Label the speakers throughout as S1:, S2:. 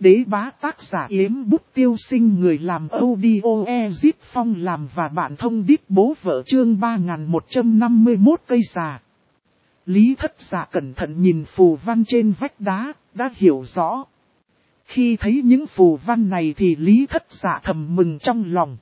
S1: đế bá tác giả Yếm Bút Tiêu Sinh, người làm audio Ezip Phong làm và bạn thông đít bố vợ, chương 3151 cây già. Lý Thất Dạ cẩn thận nhìn phù văn trên vách đá, đã hiểu rõ. Khi thấy những phù văn này thì Lý Thất Dạ thầm mừng trong lòng.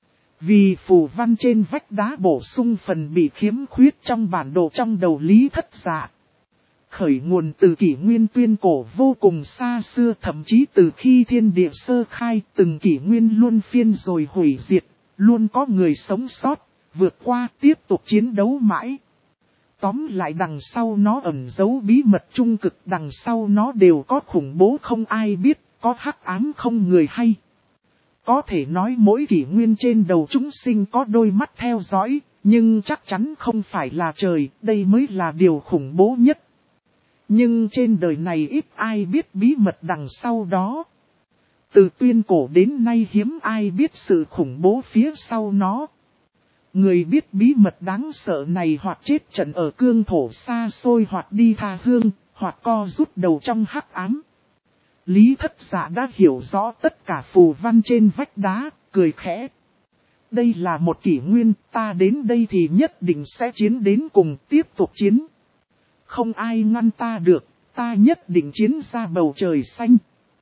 S1: Vì phù văn trên vách đá bổ sung phần bị khiếm khuyết trong bản đồ trong đầu Lý Thất Dạ. Khởi nguồn từ kỷ nguyên tuyên cổ vô cùng xa xưa, thậm chí từ khi thiên địa sơ khai, từng kỷ nguyên luôn phiên rồi hủy diệt, luôn có người sống sót, vượt qua tiếp tục chiến đấu mãi. Tóm lại đằng sau nó ẩn giấu bí mật trung cực, đằng sau nó đều có khủng bố không ai biết, có hắc ám không người hay. Có thể nói mỗi kỷ nguyên trên đầu chúng sinh có đôi mắt theo dõi, nhưng chắc chắn không phải là trời, đây mới là điều khủng bố nhất. Nhưng trên đời này ít ai biết bí mật đằng sau đó. Từ tuyên cổ đến nay hiếm ai biết sự khủng bố phía sau nó. Người biết bí mật đáng sợ này hoặc chết trận ở cương thổ xa xôi, hoặc đi tha hương, hoặc co rút đầu trong hắc ám. Lý Thất Dạ đã hiểu rõ tất cả phù văn trên vách đá, cười khẽ. Đây là một kỷ nguyên, ta đến đây thì nhất định sẽ chiến đến cùng, tiếp tục chiến. Không ai ngăn ta được, ta nhất định chiến ra bầu trời xanh.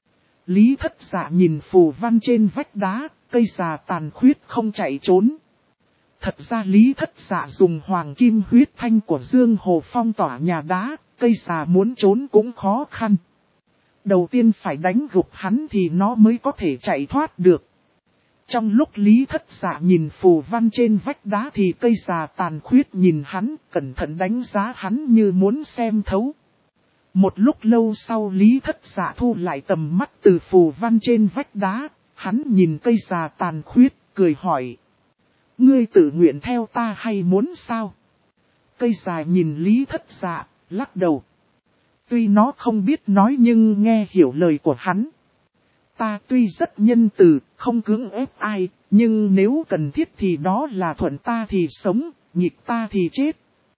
S1: Lý Thất Dạ nhìn phù văn trên vách đá, cây già tàn khuyết không chạy trốn. Thật ra Lý Thất Dạ dùng hoàng kim huyết thanh của Dương Hồ phong tỏa nhà đá, cây già muốn trốn cũng khó khăn. Đầu tiên phải đánh gục hắn thì nó mới có thể chạy thoát được. Trong lúc Lý Thất Dạ nhìn phù văn trên vách đá thì cây già tàn khuyết nhìn hắn, cẩn thận đánh giá hắn như muốn xem thấu. Một lúc lâu sau Lý Thất Dạ thu lại tầm mắt từ phù văn trên vách đá, hắn nhìn cây già tàn khuyết, cười hỏi. Ngươi tự nguyện theo ta hay muốn sao? Cây già nhìn Lý Thất Dạ, lắc đầu. Tuy nó không biết nói nhưng nghe hiểu lời của hắn. Ta tuy rất nhân từ, không cưỡng ép ai, nhưng nếu cần thiết thì đó là thuận ta thì sống, nghịch ta thì chết.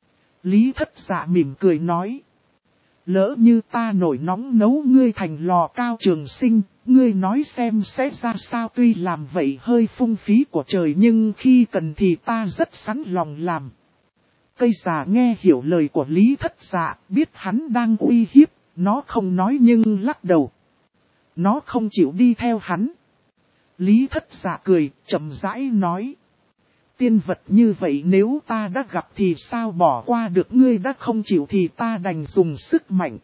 S1: Lý Thất Dạ mỉm cười nói. Lỡ như ta nổi nóng nấu ngươi thành lò cao trường sinh, ngươi nói xem sẽ ra sao, tuy làm vậy hơi phung phí của trời nhưng khi cần thì ta rất sẵn lòng làm. Cây già nghe hiểu lời của Lý Thất Dạ, biết hắn đang uy hiếp, nó không nói nhưng lắc đầu. Nó không chịu đi theo hắn. Lý Thất Dạ cười, chậm rãi nói. Tiên vật như vậy nếu ta đã gặp thì sao bỏ qua được, ngươi đã không chịu thì ta đành dùng sức mạnh.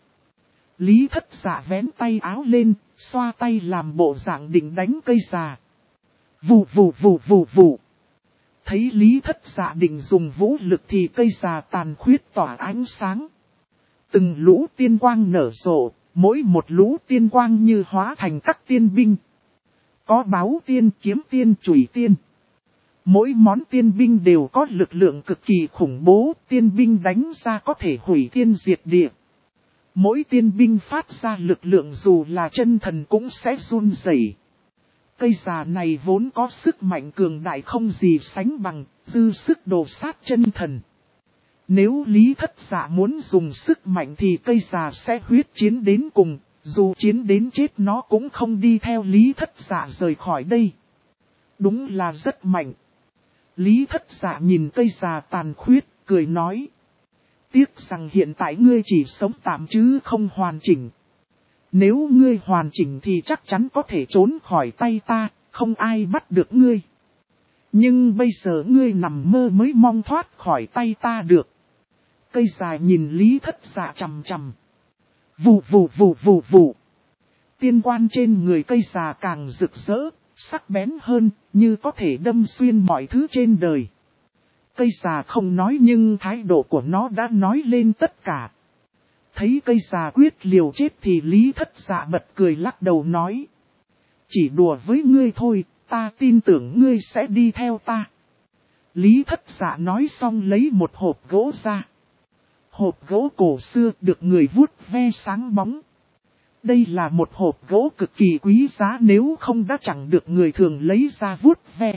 S1: Lý Thất Dạ vén tay áo lên, xoa tay làm bộ dạng định đánh cây già. Vù vù vù vù vù. Thấy Lý Thất Dạ định dùng vũ lực thì cây già tàn khuyết tỏa ánh sáng. Từng lũ tiên quang nở rộ, mỗi một lũ tiên quang như hóa thành các tiên binh. Có báu tiên, kiếm tiên, chùy tiên. Mỗi món tiên binh đều có lực lượng cực kỳ khủng bố, tiên binh đánh ra có thể hủy thiên diệt địa. Mỗi tiên binh phát ra lực lượng dù là chân thần cũng sẽ run rẩy. Cây già này vốn có sức mạnh cường đại không gì sánh bằng, dư sức đồ sát chân thần. Nếu Lý Thất Dạ muốn dùng sức mạnh thì cây già sẽ huyết chiến đến cùng, dù chiến đến chết nó cũng không đi theo Lý Thất Dạ rời khỏi đây. Đúng là rất mạnh. Lý Thất Dạ nhìn cây già tàn khuyết, cười nói. Tiếc rằng hiện tại ngươi chỉ sống tạm chứ không hoàn chỉnh. Nếu ngươi hoàn chỉnh thì chắc chắn có thể trốn khỏi tay ta, không ai bắt được ngươi. Nhưng bây giờ ngươi nằm mơ mới mong thoát khỏi tay ta được. Cây già nhìn Lý Thất Dạ chằm chằm. Vù vù vù vù vù. Tiên quan trên người cây già càng rực rỡ, sắc bén hơn, như có thể đâm xuyên mọi thứ trên đời. Cây già không nói nhưng thái độ của nó đã nói lên tất cả. Thấy cây già quyết liều chết thì Lý Thất Dạ bật cười lắc đầu nói. Chỉ đùa với ngươi thôi, ta tin tưởng ngươi sẽ đi theo ta. Lý Thất Dạ nói xong lấy một hộp gỗ ra. Hộp gỗ cổ xưa được người vuốt ve sáng bóng. Đây là một hộp gỗ cực kỳ quý giá, nếu không đã chẳng được người thường lấy ra vuốt ve.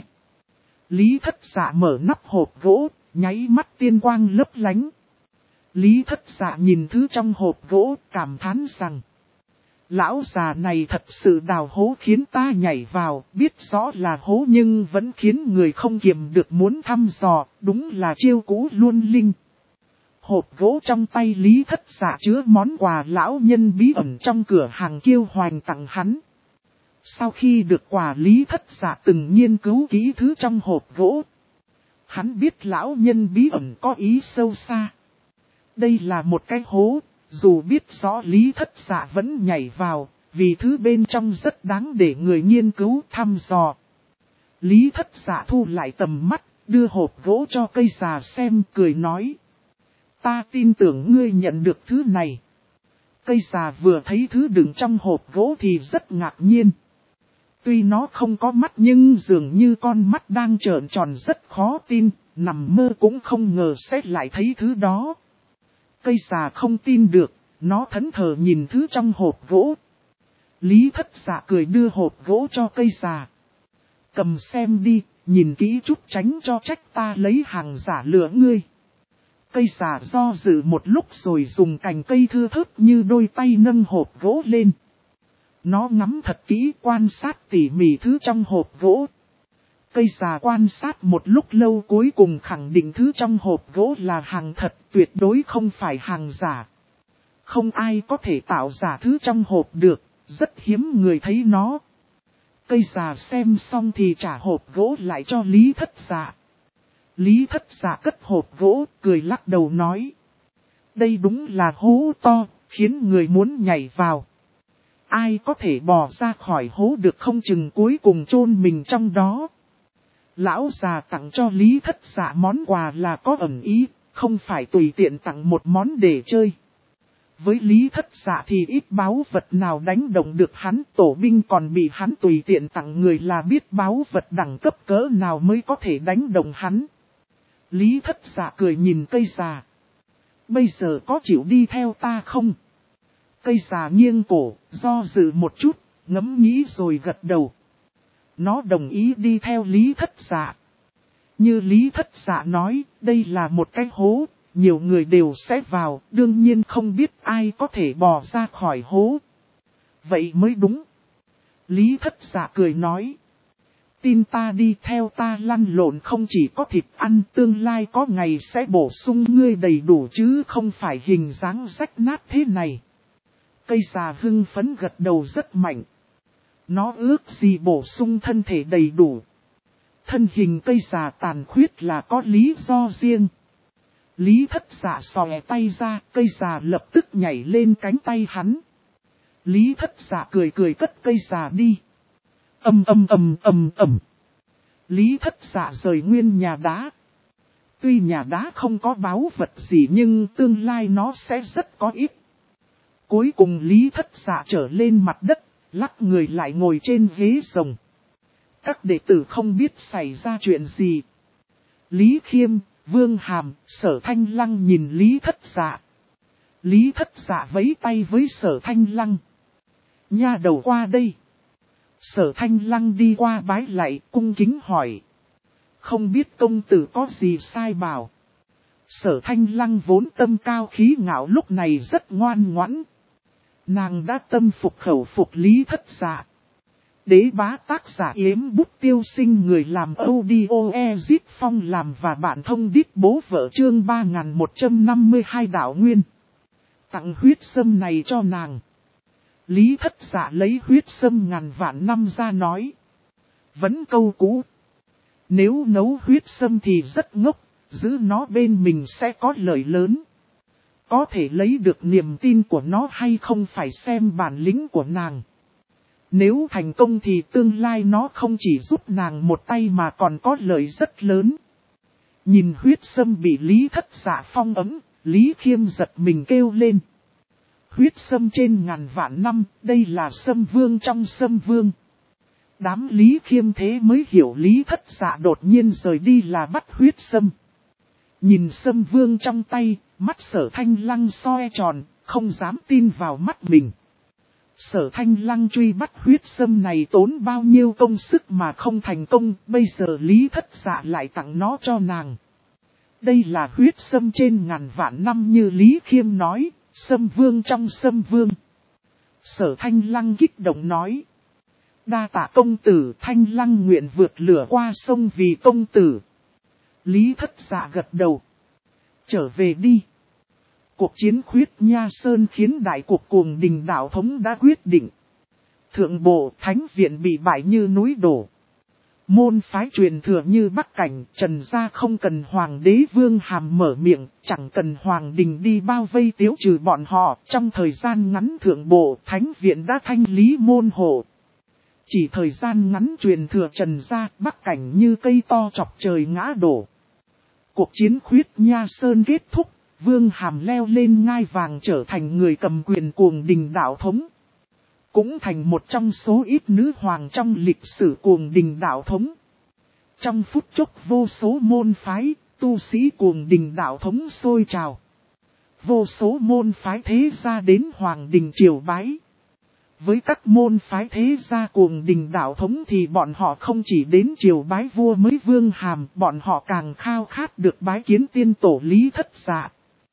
S1: Lý Thất Dạ mở nắp hộp gỗ, nháy mắt tiên quang lấp lánh. Lý Thất Dạ nhìn thứ trong hộp gỗ, cảm thán rằng. Lão già này thật sự đào hố khiến ta nhảy vào, biết rõ là hố nhưng vẫn khiến người không kiềm được muốn thăm dò, đúng là chiêu cũ luôn linh. Hộp gỗ trong tay Lý Thất Dạ chứa món quà lão nhân bí ẩn trong cửa hàng Kiêu Hoành tặng hắn. Sau khi được quà, Lý Thất Dạ từng nghiên cứu kỹ thứ trong hộp gỗ. Hắn biết lão nhân bí ẩn có ý sâu xa. Đây là một cái hố, dù biết rõ Lý Thất Dạ vẫn nhảy vào, vì thứ bên trong rất đáng để người nghiên cứu thăm dò. Lý Thất Dạ thu lại tầm mắt, đưa hộp gỗ cho cây già xem, cười nói. Ta tin tưởng ngươi nhận được thứ này. Cây già vừa thấy thứ đựng trong hộp gỗ thì rất ngạc nhiên. Tuy nó không có mắt nhưng dường như con mắt đang trợn tròn, rất khó tin, nằm mơ cũng không ngờ sẽ lại thấy thứ đó. Cây già không tin được, nó thẫn thờ nhìn thứ trong hộp gỗ. Lý Thất Dạ cười đưa hộp gỗ cho cây già. Cầm xem đi, nhìn kỹ chút tránh cho trách ta lấy hàng giả lừa ngươi. Cây già do dự một lúc rồi dùng cành cây thưa thớt như đôi tay nâng hộp gỗ lên. Nó ngắm thật kỹ, quan sát tỉ mỉ thứ trong hộp gỗ. Cây già quan sát một lúc lâu cuối cùng khẳng định thứ trong hộp gỗ là hàng thật, tuyệt đối không phải hàng giả. Không ai có thể tạo giả thứ trong hộp được, rất hiếm người thấy nó. Cây già xem xong thì trả hộp gỗ lại cho Lý Thất Dạ. Lý Thất Dạ cất hộp gỗ, cười lắc đầu nói. Đây đúng là hố to, khiến người muốn nhảy vào. Ai có thể bò ra khỏi hố được không chừng cuối cùng chôn mình trong đó. Lão già tặng cho Lý Thất Dạ món quà là có ẩn ý, không phải tùy tiện tặng một món để chơi. Với Lý Thất Dạ thì ít báu vật nào đánh động được hắn, tổ binh còn bị hắn tùy tiện tặng người là biết báu vật đẳng cấp cỡ nào mới có thể đánh động hắn. Lý Thất Dạ cười nhìn cây già. Bây giờ có chịu đi theo ta không? Cây già nghiêng cổ, do dự một chút, ngẫm nghĩ rồi gật đầu. Nó đồng ý đi theo Lý Thất Dạ. Như Lý Thất Dạ nói, đây là một cái hố, nhiều người đều sẽ vào, đương nhiên không biết ai có thể bò ra khỏi hố. Vậy mới đúng. Lý Thất Dạ cười nói. Tin ta đi theo ta lăn lộn không chỉ có thịt ăn, tương lai có ngày sẽ bổ sung ngươi đầy đủ chứ không phải hình dáng rách nát thế này. Cây già hưng phấn gật đầu rất mạnh. Nó ước gì bổ sung thân thể đầy đủ. Thân hình cây già tàn khuyết là có lý do riêng. Lý Thất Dạ xòe tay ra, cây già lập tức nhảy lên cánh tay hắn. Lý Thất Dạ cười cười cất cây già đi. Ầm. Lý Thất Dạ rời nguyên nhà đá. Tuy nhà đá không có báu vật gì nhưng tương lai nó sẽ rất có ích. Cuối cùng Lý Thất Dạ trở lên mặt đất, lắc người lại ngồi trên ghế rồng. Các đệ tử không biết xảy ra chuyện gì. Lý Khiêm, Vương Hàm, Sở Thanh Lăng nhìn Lý Thất Dạ. Lý Thất Dạ vẫy tay với Sở Thanh Lăng. Nha đầu qua đây. Sở Thanh Lăng đi qua bái lạy, cung kính hỏi. Không biết công tử có gì sai bảo. Sở Thanh Lăng vốn tâm cao khí ngạo lúc này rất ngoan ngoãn. Nàng đã tâm phục khẩu phục Lý Thất Dạ. Đế bá tác giả Yếm Bút Tiêu Sinh, người làm audio Ezit Phong làm và bạn thông đít bố vợ, chương 3152 đạo nguyên. Tặng huyết sâm này cho nàng. Lý Thất Dạ lấy huyết sâm ngàn vạn năm ra nói. Vẫn câu cũ. Nếu nấu huyết sâm thì rất ngốc, giữ nó bên mình sẽ có lợi lớn. Có thể lấy được niềm tin của nó hay không phải xem bản lĩnh của nàng. Nếu thành công thì tương lai nó không chỉ giúp nàng một tay mà còn có lợi rất lớn. Nhìn huyết sâm bị Lý Thất Dạ phong ấm, Lý Khiêm giật mình kêu lên. Huyết sâm trên ngàn vạn năm, đây là sâm vương trong sâm vương. Đám Lý Khiêm thế mới hiểu Lý Thất Dạ đột nhiên rời đi là bắt huyết sâm. Nhìn sâm vương trong tay, mắt Sở Thanh Lăng soi tròn, không dám tin vào mắt mình. Sở Thanh Lăng truy bắt huyết sâm này tốn bao nhiêu công sức mà không thành công, bây giờ Lý Thất Dạ lại tặng nó cho nàng. Đây là huyết sâm trên ngàn vạn năm như Lý Khiêm nói, sâm vương trong sâm vương. Sở Thanh Lăng kích động nói. Đa tạ công tử, Thanh Lăng nguyện vượt lửa qua sông vì công tử. Lý Thất Dạ gật đầu. Trở về đi. Cuộc chiến Khuyết Nha Sơn khiến đại cuộc Cuồng Đình đạo thống đã quyết định. Thượng bộ thánh viện bị bại như núi đổ. Môn phái truyền thừa như Bắc Cảnh, Trần gia không cần Hoàng đế Vương Hàm mở miệng, chẳng cần Hoàng đình đi bao vây tiêu trừ bọn họ. Trong thời gian ngắn thượng bộ thánh viện đã thanh lý môn hộ. Chỉ thời gian ngắn truyền thừa Trần gia, Bắc Cảnh như cây to chọc trời ngã đổ. Cuộc chiến Khuyết Nha Sơn kết thúc, Vương Hàm leo lên ngai vàng trở thành người cầm quyền Cuồng Đình đạo thống. Cũng thành một trong số ít nữ hoàng trong lịch sử Cuồng Đình đạo thống. Trong phút chốc vô số môn phái, tu sĩ Cuồng Đình đạo thống sôi trào. Vô số môn phái thế gia đến Hoàng đình triều bái. Với các môn phái thế gia Cuồng Đình đạo thống thì bọn họ không chỉ đến triều bái vua mới Vương Hàm, bọn họ càng khao khát được bái kiến tiên tổ Lý Thất Dạ.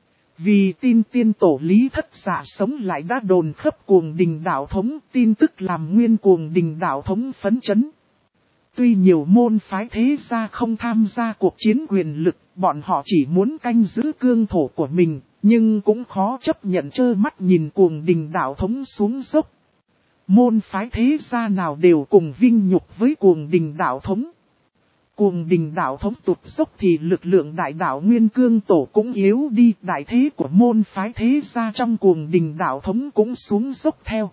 S1: Vì tin tiên tổ Lý Thất Dạ sống lại đã đồn khắp Cuồng Đình đạo thống, tin tức làm nguyên Cuồng Đình đạo thống phấn chấn. Tuy nhiều môn phái thế gia không tham gia cuộc chiến quyền lực, bọn họ chỉ muốn canh giữ cương thổ của mình, nhưng cũng khó chấp nhận trơ mắt nhìn Cuồng Đình đạo thống xuống dốc. Môn phái thế gia nào đều cùng vinh nhục với Cuồng Đình đạo thống. Cuồng Đình đạo thống tụt dốc thì lực lượng đại đạo nguyên cương tổ cũng yếu đi, đại thế của môn phái thế gia trong Cuồng Đình đạo thống cũng xuống dốc theo.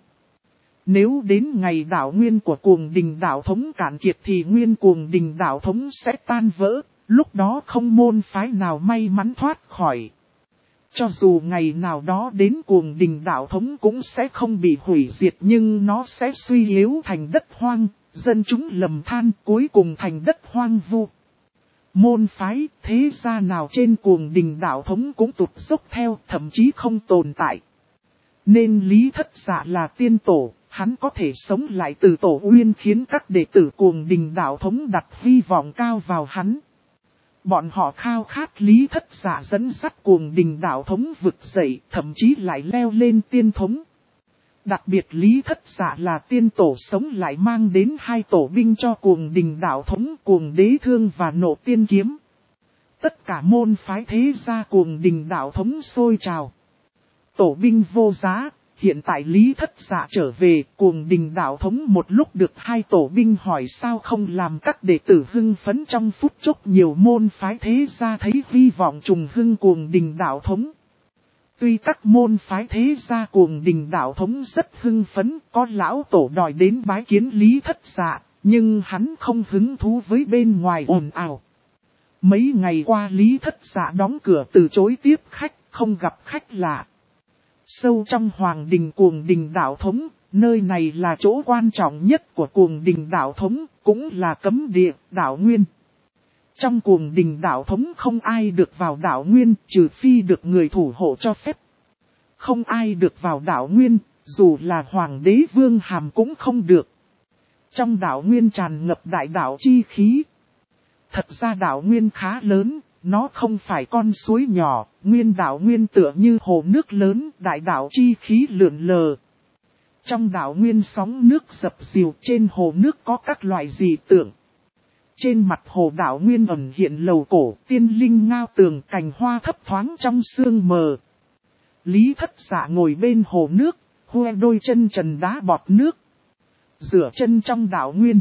S1: Nếu đến ngày đạo nguyên của Cuồng Đình đạo thống cạn kiệt thì nguyên Cuồng Đình đạo thống sẽ tan vỡ, lúc đó không môn phái nào may mắn thoát khỏi. Cho dù ngày nào đó đến Cuồng Đình đạo thống cũng sẽ không bị hủy diệt nhưng nó sẽ suy yếu thành đất hoang, dân chúng lầm than cuối cùng thành đất hoang vu. Môn phái thế gia nào trên Cuồng Đình đạo thống cũng tụt dốc theo, thậm chí không tồn tại. Nên Lý Thất Dạ là tiên tổ, hắn có thể sống lại từ tổ uyên khiến các đệ tử Cuồng Đình đạo thống đặt hy vọng cao vào hắn. Bọn họ khao khát Lý Thất Dạ dẫn dắt Cuồng Đình đạo thống vực dậy, thậm chí lại leo lên tiên thống. Đặc biệt Lý Thất Dạ là tiên tổ sống lại mang đến 2 tổ binh cho Cuồng Đình đạo thống, Cuồng Đế Thương và Nộ Tiên Kiếm. Tất cả môn phái thế gia Cuồng Đình đạo thống sôi trào. Tổ binh vô giá, hiện tại Lý Thất Dạ trở về, Cuồng Đình đạo thống một lúc được 2 tổ binh hỏi sao không làm các đệ tử hưng phấn trong phút chốc nhiều môn phái thế gia thấy hy vọng trùng hưng Cuồng Đình đạo thống. Tuy các môn phái thế gia Cuồng Đình đạo thống rất hưng phấn, có lão tổ đòi đến bái kiến Lý Thất Dạ, nhưng hắn không hứng thú với bên ngoài ồn ào. Mấy ngày qua Lý Thất Dạ đóng cửa từ chối tiếp khách, không gặp khách lạ. Sâu trong Hoàng đình Cuồng Đình đạo thống, nơi này là chỗ quan trọng nhất của Cuồng Đình đạo thống, cũng là cấm địa, đạo nguyên. Trong Cuồng Đình đạo thống không ai được vào đạo nguyên, trừ phi được người thủ hộ cho phép. Không ai được vào đạo nguyên, dù là Hoàng đế Vương Hàm cũng không được. Trong đạo nguyên tràn ngập đại đạo chi khí. Thật ra đạo nguyên khá lớn, nó không phải con suối nhỏ, nguyên đạo nguyên tựa như hồ nước lớn, đại đạo chi khí lượn lờ. Trong đạo nguyên sóng nước dập dìu, trên hồ nước có các loại dị tượng. Trên mặt hồ đạo nguyên ẩn hiện lầu cổ, tiên linh ngao tường, cành hoa thấp thoáng trong sương mờ. Lý Thất Dạ ngồi bên hồ nước, huê đôi chân trần đá bọt nước. Rửa chân trong đạo nguyên.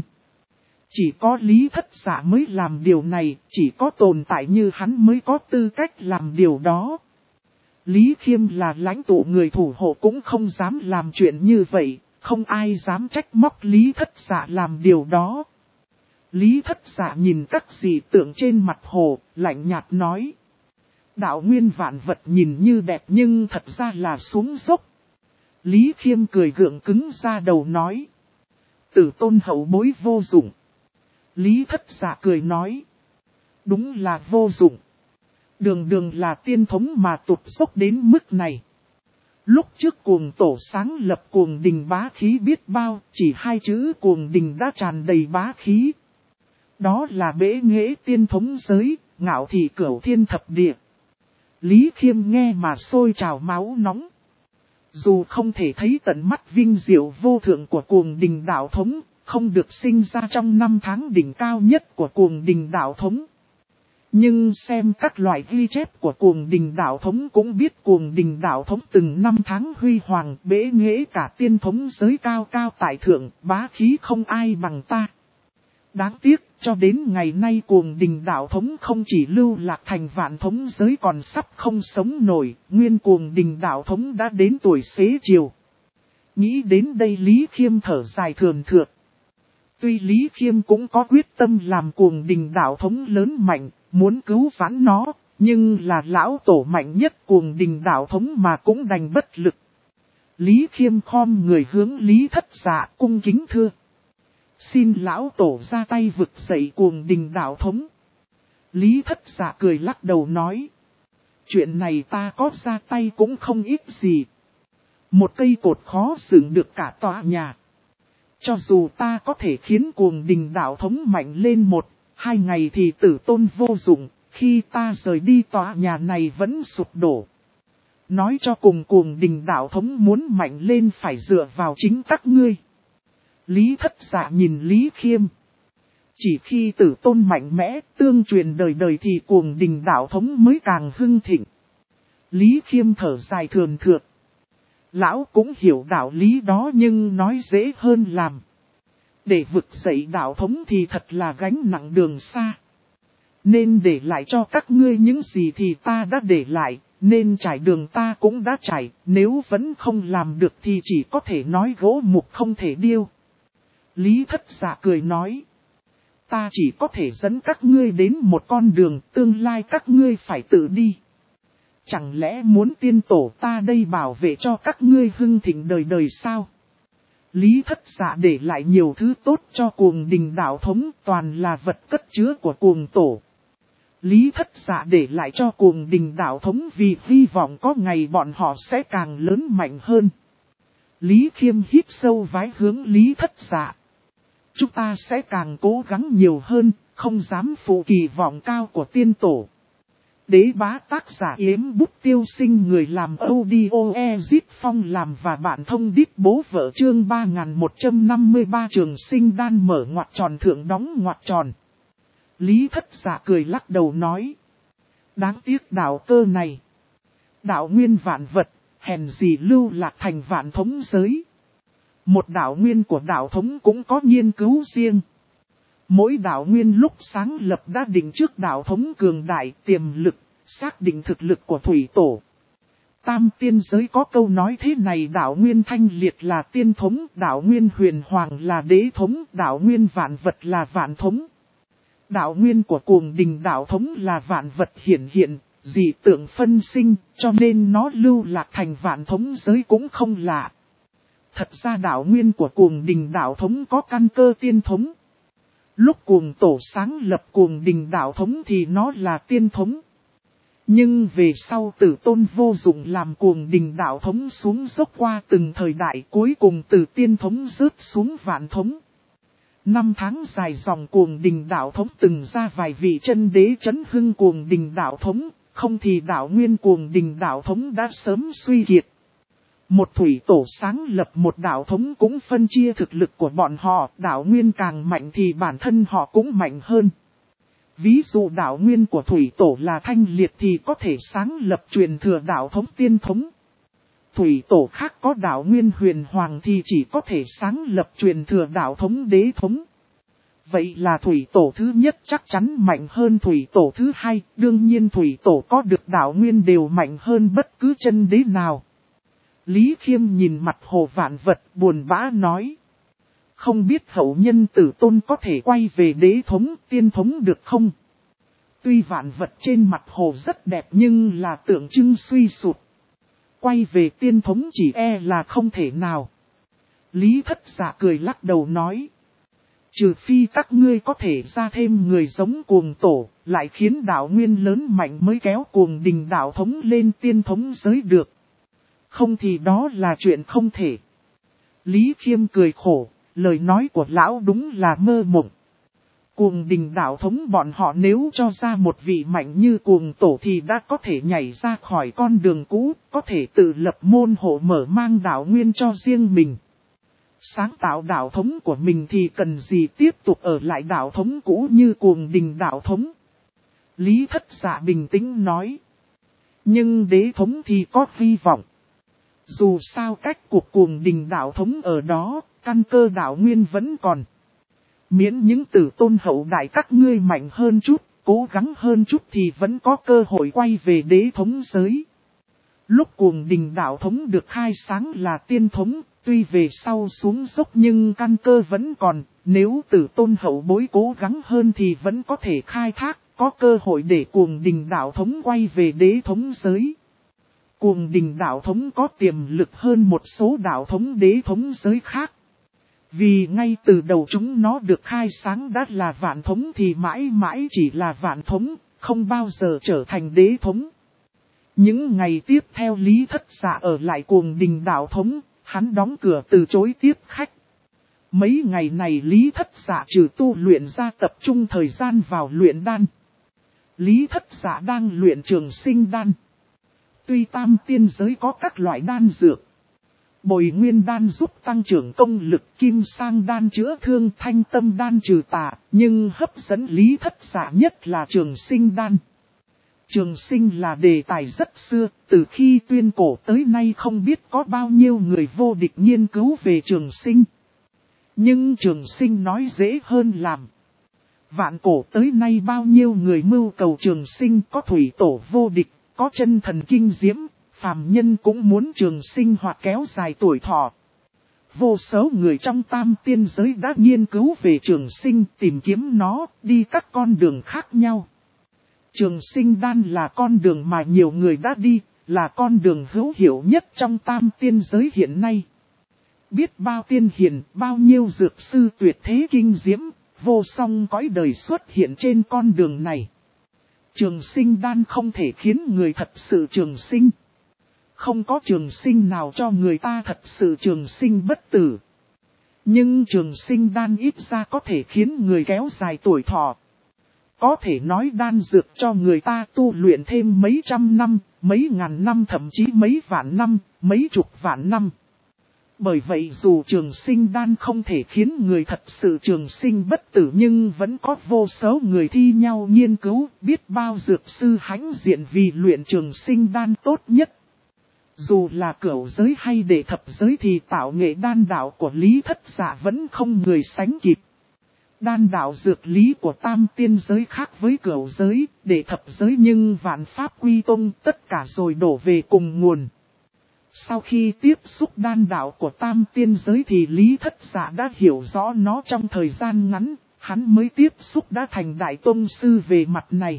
S1: Chỉ có Lý Thất Dạ mới làm điều này, chỉ có tồn tại như hắn mới có tư cách làm điều đó. Lý Khiêm là lãnh tụ người thủ hộ cũng không dám làm chuyện như vậy, không ai dám trách móc Lý Thất Dạ làm điều đó. Lý Thất Dạ nhìn các dị tượng trên mặt hồ, lạnh nhạt nói. Đạo nguyên vạn vật nhìn như đẹp nhưng thật ra là xuống dốc. Lý Khiêm cười gượng cứng ra đầu nói. Tử tôn hậu bối vô dụng. Lý Thất Dạ cười nói. Đúng là vô dụng. Đường đường là tiên thống mà tụt dốc đến mức này. Lúc trước Cuồng tổ sáng lập Cuồng Đình bá khí biết bao, chỉ 2 chữ Cuồng Đình đã tràn đầy bá khí. Đó là bế nghệ tiên thống giới, ngạo thị cửu thiên thập địa. Lý Khiêm nghe mà sôi trào máu nóng. Dù không thể thấy tận mắt vinh diệu vô thượng của cuồng đình đạo thống, không được sinh ra trong năm tháng đỉnh cao nhất của cuồng đình đạo thống. Nhưng xem các loại ghi chép của cuồng đình đạo thống cũng biết cuồng đình đạo thống từng năm tháng huy hoàng bế nghệ cả tiên thống giới cao cao tại thượng, bá khí không ai bằng ta. Đáng tiếc, cho đến ngày nay cuồng đình đạo thống không chỉ lưu lạc thành vạn thống giới còn sắp không sống nổi, nguyên cuồng đình đạo thống đã đến tuổi xế chiều. Nghĩ đến đây Lý Khiêm thở dài thườn thượt. Tuy Lý Khiêm cũng có quyết tâm làm cuồng đình đạo thống lớn mạnh, muốn cứu vãn nó, nhưng là lão tổ mạnh nhất cuồng đình đạo thống mà cũng đành bất lực. Lý Khiêm khom người hướng Lý Thất Dạ cung kính thưa. Xin lão tổ ra tay vực dậy cuồng đình đạo thống. Lý Thất Dạ cười lắc đầu nói. Chuyện này ta có ra tay cũng không ít gì. Một cây cột khó dựng được cả tòa nhà. Cho dù ta có thể khiến cuồng đình đạo thống mạnh lên 1-2 ngày thì tử tôn vô dụng, khi ta rời đi tòa nhà này vẫn sụp đổ. Nói cho cùng cuồng đình đạo thống muốn mạnh lên phải dựa vào chính các ngươi. Lý Thất Dạ nhìn Lý Khiêm. Chỉ khi tử tôn mạnh mẽ, tương truyền đời đời thì cuồng đình đạo thống mới càng hưng thịnh. Lý Khiêm thở dài thườn thượt. Lão cũng hiểu đạo lý đó nhưng nói dễ hơn làm. Để vực dậy đạo thống thì thật là gánh nặng đường xa. Nên để lại cho các ngươi những gì thì ta đã để lại, nên trải đường ta cũng đã trải, nếu vẫn không làm được thì chỉ có thể nói gỗ mục không thể điêu. Lý Thất Dạ cười nói. Ta chỉ có thể dẫn các ngươi đến một con đường, tương lai các ngươi phải tự đi. Chẳng lẽ muốn tiên tổ ta đây bảo vệ cho các ngươi hưng thịnh đời đời sao? Lý Thất Dạ để lại nhiều thứ tốt cho cuồng đình đạo thống, toàn là vật cất chứa của cuồng tổ. Lý Thất Dạ để lại cho cuồng đình đạo thống vì hy vọng có ngày bọn họ sẽ càng lớn mạnh hơn. Lý Khiêm hít sâu vái hướng Lý Thất Dạ. Chúng ta sẽ càng cố gắng nhiều hơn, không dám phụ kỳ vọng cao của tiên tổ. Đế bá tác giả Yếm Bút Tiêu Sinh, người làm audio Ezit Phong làm và bạn thông đít bố vợ, chương 3153 trường sinh đan mở ngoặc tròn thượng đóng ngoặc tròn. Lý Thất Dạ cười lắc đầu nói. Đáng tiếc đạo cơ này. Đạo nguyên vạn vật, hèn gì lưu lạc thành vạn thống giới. Một đạo nguyên của đạo thống cũng có nghiên cứu riêng. Mỗi đạo nguyên lúc sáng lập đã định trước đạo thống cường đại tiềm lực, xác định thực lực của thủy tổ. Tam tiên giới có câu nói thế này: đạo nguyên thanh liệt là tiên thống, đạo nguyên huyền hoàng là đế thống, đạo nguyên vạn vật là vạn thống. Đạo nguyên của cuồng đình đạo thống là vạn vật hiển hiện, dị tượng phân sinh, cho nên nó lưu lạc thành vạn thống giới cũng không lạ. Thật ra đạo nguyên của cuồng đình đạo thống có căn cơ tiên thống. Lúc cuồng tổ sáng lập cuồng đình đạo thống thì nó là tiên thống. Nhưng về sau tử tôn vô dụng làm cuồng đình đạo thống xuống dốc qua từng thời đại, cuối cùng từ tiên thống rớt xuống vạn thống. Năm tháng dài dòng cuồng đình đạo thống từng ra vài vị chân đế chấn hưng cuồng đình đạo thống, không thì đạo nguyên cuồng đình đạo thống đã sớm suy kiệt. Một thủy tổ sáng lập một đạo thống cũng phân chia thực lực của bọn họ, đạo nguyên càng mạnh thì bản thân họ cũng mạnh hơn. Ví dụ đạo nguyên của thủy tổ là thanh liệt thì có thể sáng lập truyền thừa đạo thống tiên thống. Thủy tổ khác có đạo nguyên huyền hoàng thì chỉ có thể sáng lập truyền thừa đạo thống đế thống. Vậy là thủy tổ thứ nhất chắc chắn mạnh hơn thủy tổ thứ hai, đương nhiên thủy tổ có được đạo nguyên đều mạnh hơn bất cứ chân đế nào. Lý Khiêm nhìn mặt hồ vạn vật buồn bã nói. Không biết hậu nhân tử tôn có thể quay về đế thống, tiên thống được không? Tuy vạn vật trên mặt hồ rất đẹp nhưng là tượng trưng suy sụt. Quay về tiên thống chỉ e là không thể nào. Lý Thất Dạ cười lắc đầu nói. Trừ phi các ngươi có thể ra thêm người giống cuồng tổ, lại khiến đạo nguyên lớn mạnh mới kéo cuồng đình đạo thống lên tiên thống giới được. Không thì đó là chuyện không thể. Lý Khiêm cười khổ, lời nói của lão đúng là mơ mộng. Cuồng Đình đạo thống bọn họ nếu cho ra một vị mạnh như Cuồng Tổ thì đã có thể nhảy ra khỏi con đường cũ, có thể tự lập môn hộ mở mang đạo nguyên cho riêng mình. Sáng tạo đạo thống của mình thì cần gì tiếp tục ở lại đạo thống cũ như Cuồng Đình đạo thống. Lý Thất Dạ bình tĩnh nói. Nhưng đế thống thì có hy vọng. Dù sao cách cuộc Cuồng Đình đạo thống ở đó, căn cơ đạo nguyên vẫn còn. Miễn những tử tôn hậu đại các ngươi mạnh hơn chút, cố gắng hơn chút thì vẫn có cơ hội quay về đế thống giới. Lúc Cuồng Đình đạo thống được khai sáng là tiên thống, tuy về sau xuống dốc nhưng căn cơ vẫn còn, nếu tử tôn hậu bối cố gắng hơn thì vẫn có thể khai thác, có cơ hội để Cuồng Đình đạo thống quay về đế thống giới. Cuồng Đình đạo thống có tiềm lực hơn một số đạo thống đế thống giới khác. Vì ngay từ đầu chúng nó được khai sáng đã là vạn thống thì mãi mãi chỉ là vạn thống, không bao giờ trở thành đế thống. Những ngày tiếp theo Lý Thất Dạ ở lại Cuồng Đình đạo thống, hắn đóng cửa từ chối tiếp khách. Mấy ngày này Lý Thất Dạ trừ tu luyện ra tập trung thời gian vào luyện đan. Lý Thất Dạ đang luyện trường sinh đan. Tuy tam tiên giới có các loại đan dược. Bồi nguyên đan giúp tăng trưởng công lực, kim sang đan chữa thương, thanh tâm đan trừ tà, nhưng hấp dẫn Lý Thất Dạ nhất là trường sinh đan. Trường sinh là đề tài rất xưa, từ khi tuyên cổ tới nay không biết có bao nhiêu người vô địch nghiên cứu về trường sinh. Nhưng trường sinh nói dễ hơn làm. Vạn cổ tới nay bao nhiêu người mưu cầu trường sinh, có thủy tổ vô địch, có chân thần kinh diễm, phàm nhân cũng muốn trường sinh hoặc kéo dài tuổi thọ. Vô số người trong tam tiên giới đã nghiên cứu về trường sinh, tìm kiếm nó, đi các con đường khác nhau. Trường sinh đan là con đường mà nhiều người đã đi, là con đường hữu hiệu nhất trong tam tiên giới hiện nay. Biết bao tiên hiền, bao nhiêu dược sư tuyệt thế kinh diễm, vô song cõi đời xuất hiện trên con đường này. Trường sinh đan không thể khiến người thật sự trường sinh. Không có trường sinh nào cho người ta thật sự trường sinh bất tử. Nhưng trường sinh đan ít ra có thể khiến người kéo dài tuổi thọ. Có thể nói đan dược cho người ta tu luyện thêm mấy trăm năm, mấy ngàn năm, thậm chí mấy vạn năm, mấy chục vạn năm. Bởi vậy dù trường sinh đan không thể khiến người thật sự trường sinh bất tử nhưng vẫn có vô số người thi nhau nghiên cứu, biết bao dược sư hãnh diện vì luyện trường sinh đan tốt nhất. Dù là cửu giới hay đệ thập giới thì tạo nghệ đan đạo của Lý Thất Dạ vẫn không người sánh kịp. Đan đạo dược lý của tam tiên giới khác với cửu giới, đệ thập giới nhưng vạn pháp quy tông tất cả rồi đổ về cùng nguồn. Sau khi tiếp xúc đan đạo của tam tiên giới thì Lý Thất Dạ đã hiểu rõ nó trong thời gian ngắn, hắn mới tiếp xúc đã thành đại tông sư về mặt này.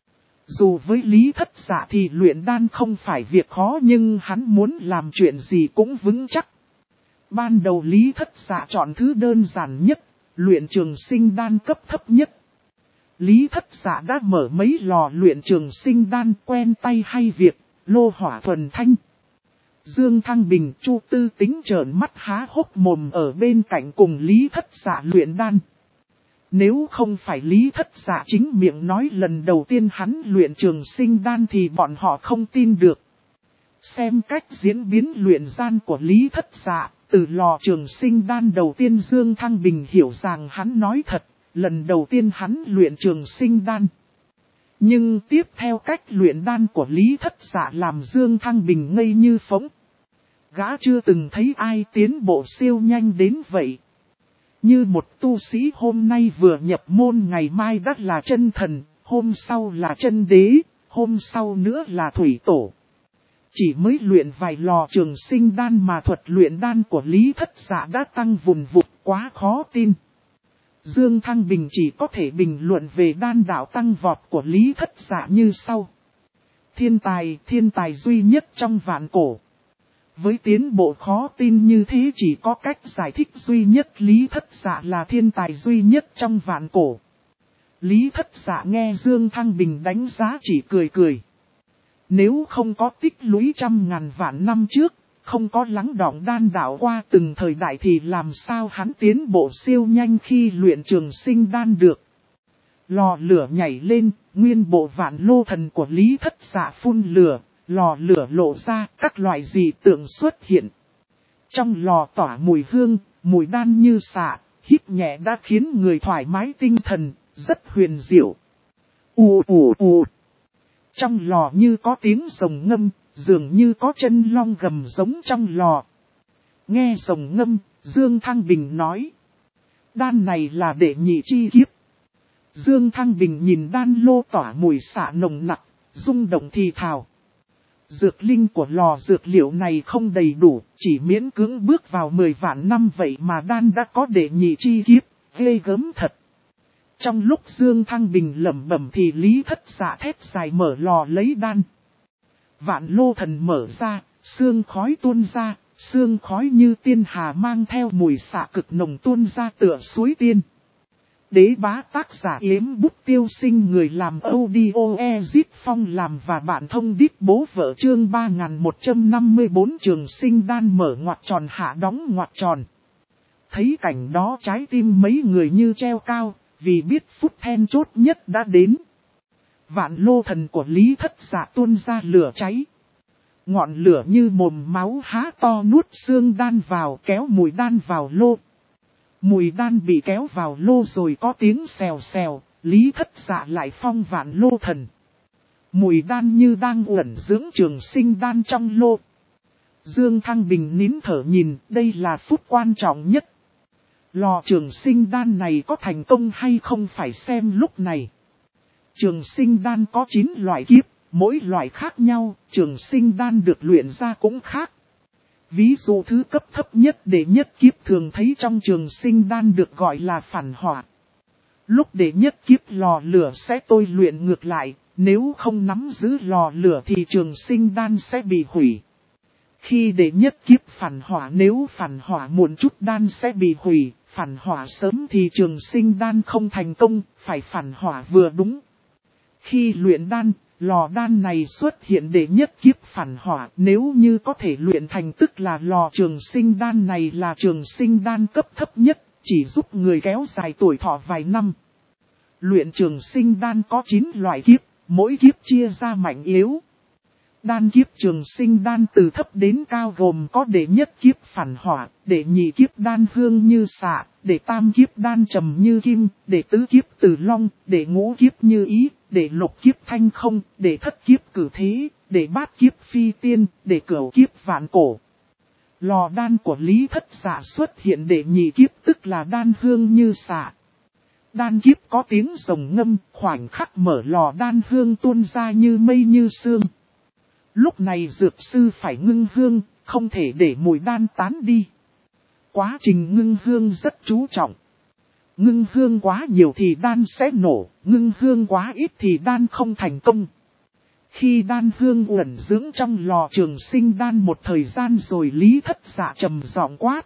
S1: Dù với Lý Thất Dạ thì luyện đan không phải việc khó nhưng hắn muốn làm chuyện gì cũng vững chắc. Ban đầu Lý Thất Dạ chọn thứ đơn giản nhất, luyện trường sinh đan cấp thấp nhất. Lý Thất Dạ đã mở mấy lò luyện trường sinh đan quen tay hay việc, lô hỏa thuần thanh. Dương Thăng Bình, Chu Tư Tính trợn mắt há hốc mồm ở bên cạnh cùng Lý Thất Dạ luyện đan. Nếu không phải Lý Thất Dạ chính miệng nói lần đầu tiên hắn luyện trường sinh đan thì bọn họ không tin được. Xem cách diễn biến luyện gian của Lý Thất Dạ, từ lò trường sinh đan đầu tiên Dương Thăng Bình hiểu rằng hắn nói thật, lần đầu tiên hắn luyện trường sinh đan. Nhưng tiếp theo cách luyện đan của Lý Thất Dạ làm Dương Thăng Bình ngây như phỗng. Gã chưa từng thấy ai tiến bộ siêu nhanh đến vậy. Như một tu sĩ hôm nay vừa nhập môn ngày mai đã là chân thần, hôm sau là chân đế, hôm sau nữa là thủy tổ. Chỉ mới luyện vài lò trường sinh đan mà thuật luyện đan của Lý Thất Dạ đã tăng vùn vụt quá khó tin. Dương Thăng Bình chỉ có thể bình luận về đan đạo tăng vọt của Lý Thất Dạ như sau. Thiên tài duy nhất trong vạn cổ. Với tiến bộ khó tin như thế chỉ có cách giải thích duy nhất Lý Thất Dạ là thiên tài duy nhất trong vạn cổ. Lý Thất Dạ nghe Dương Thăng Bình đánh giá chỉ cười cười. Nếu không có tích lũy trăm ngàn vạn năm trước, không có lắng đọng đan đạo qua từng thời đại thì làm sao hắn tiến bộ siêu nhanh khi luyện trường sinh đan được. Lò lửa nhảy lên, nguyên bộ Vạn Lô Thần của Lý Thất Dạ phun lửa, lò lửa lộ ra, các loại dị tượng xuất hiện. Trong lò tỏa mùi hương, mùi đan như xạ, hít nhẹ đã khiến người thoải mái tinh thần, rất huyền diệu. Ù ù ù. Trong lò như có tiếng rồng ngâm, dường như có chân long gầm giống trong lò. Nghe rồng ngâm, Dương Thăng Bình nói. Đan này là đệ nhị chi kiếp. Dương Thăng Bình nhìn đan lô tỏa mùi xạ nồng nặc, rung động thì thào. Dược linh của lò dược liệu này không đầy đủ, chỉ miễn cưỡng bước vào 10 vạn năm vậy mà đan đã có đệ nhị chi kiếp, ghê gớm thật. Trong lúc Dương Thăng Bình lẩm bẩm thì Lý Thất Dạ thét dài mở lò lấy đan. Vạn Lô Thần mở ra, sương khói tuôn ra, sương khói như tiên hà mang theo mùi xạ cực nồng tuôn ra tựa suối tiên. Đế bá tác giả Yếm Bút Tiêu Sinh, người làm audio Ezit Phong làm và bạn thông đít bố vợ chương 3154 trường sinh đan mở ngoặc tròn hạ đóng ngoặc tròn. Thấy cảnh đó trái tim mấy người như treo cao, vì biết phút then chốt nhất đã đến. Vạn Lô Thần của Lý Thất Dạ tuôn ra lửa cháy. Ngọn lửa như mồm máu há to nuốt xương đan vào, kéo mùi đan vào lô. Mùi đan bị kéo vào lô rồi có tiếng xèo xèo, Lý Thất Dạ lại phong Vạn Lô Thần. Mùi đan như đang uẩn dưỡng trường sinh đan trong lô. Dương Thăng Bình nín thở nhìn, đây là phút quan trọng nhất. Lò trường sinh đan này có thành công hay không phải xem lúc này. Trường sinh đan có 9 loại kiếp, mỗi loại khác nhau, trường sinh đan được luyện ra cũng khác. Ví dụ thứ cấp thấp nhất đệ nhất kiếp thường thấy trong trường sinh đan được gọi là phản hỏa. Lúc đệ nhất kiếp lò lửa sẽ tôi luyện ngược lại, nếu không nắm giữ lò lửa thì trường sinh đan sẽ bị hủy. Khi đệ nhất kiếp phản hỏa, nếu phản hỏa muộn chút đan sẽ bị hủy, phản hỏa sớm thì trường sinh đan không thành công, phải phản hỏa vừa đúng. Khi luyện đan, lò đan này xuất hiện đệ nhất kiếp phản hỏa, nếu như có thể luyện thành tức là lò trường sinh đan này là trường sinh đan cấp thấp nhất, chỉ giúp người kéo dài tuổi thọ vài năm. Luyện trường sinh đan có 9 loại kiếp, mỗi kiếp chia ra mạnh yếu. Đan kiếp trường sinh đan từ thấp đến cao gồm có đệ nhất kiếp phản hỏa, đệ nhị kiếp đan hương như xạ, đệ tam kiếp đan trầm như kim, đệ tứ kiếp tử long, đệ ngũ kiếp như ý, đệ lục kiếp thanh không, đệ thất kiếp cử thế, đệ bát kiếp phi tiên, đệ cửu kiếp vạn cổ. Lò đan của Lý Thất Dạ xuất hiện đệ nhị kiếp tức là đan hương như xạ. Đan kiếp có tiếng rồng ngâm, khoảnh khắc mở lò đan hương tuôn ra như mây như sương. Lúc này dược sư phải ngưng hương, không thể để mùi đan tán đi. Quá trình ngưng hương rất chú trọng. Ngưng hương quá nhiều thì đan sẽ nổ, ngưng hương quá ít thì đan không thành công. Khi đan hương uẩn dưỡng trong lò trường sinh đan một thời gian rồi Lý Thất Dạ trầm giọng quát.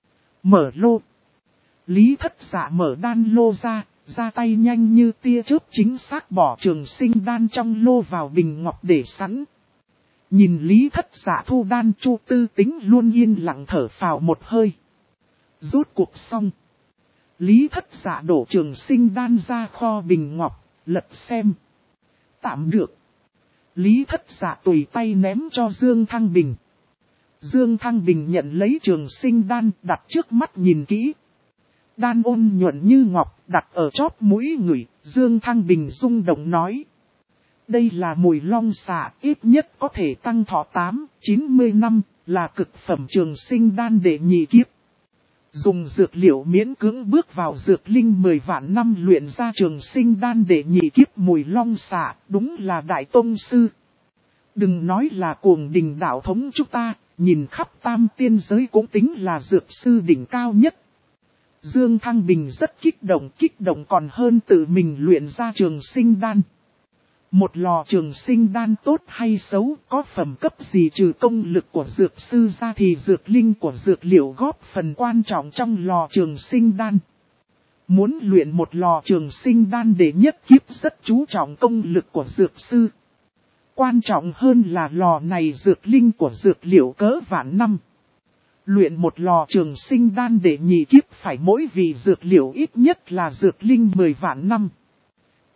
S1: Mở lô. Lý Thất Dạ mở đan lô ra tay nhanh như tia chớp chính xác bỏ trường sinh đan trong lô vào bình ngọc để sẵn. Nhìn Lý Thất Dạ thu đan, Chu Tư Tính luôn yên lặng thở phào một hơi. Rốt cuộc xong. Lý Thất Dạ đổ trường sinh đan ra kho bình ngọc, lật xem. Tạm được. Lý Thất Dạ tùy tay ném cho Dương Thăng Bình. Dương Thăng Bình nhận lấy trường sinh đan, đặt trước mắt nhìn kỹ. Đan ôn nhuận như ngọc, đặt ở chóp mũi ngửi, Dương Thăng Bình rung động nói. Đây là mùi long xạ, ít nhất có thể tăng thọ 8-90 năm, là cực phẩm trường sinh đan đệ nhị kiếp. Dùng dược liệu miễn cưỡng bước vào dược linh 10 vạn năm luyện ra trường sinh đan đệ nhị kiếp mùi long xạ, đúng là đại tông sư. Đừng nói là cuồng đình đạo thống chúng ta, nhìn khắp tam tiên giới cũng tính là dược sư đỉnh cao nhất. Dương Thăng Bình rất kích động còn hơn tự mình luyện ra trường sinh đan. Một lò trường sinh đan tốt hay xấu, có phẩm cấp gì trừ công lực của dược sư ra thì dược linh của dược liệu góp phần quan trọng trong lò trường sinh đan. Muốn luyện một lò trường sinh đan để nhất kiếp rất chú trọng công lực của dược sư. Quan trọng hơn là lò này dược linh của dược liệu cỡ vạn năm. Luyện một lò trường sinh đan để nhị kiếp phải mỗi vị dược liệu ít nhất là dược linh 10 vạn năm.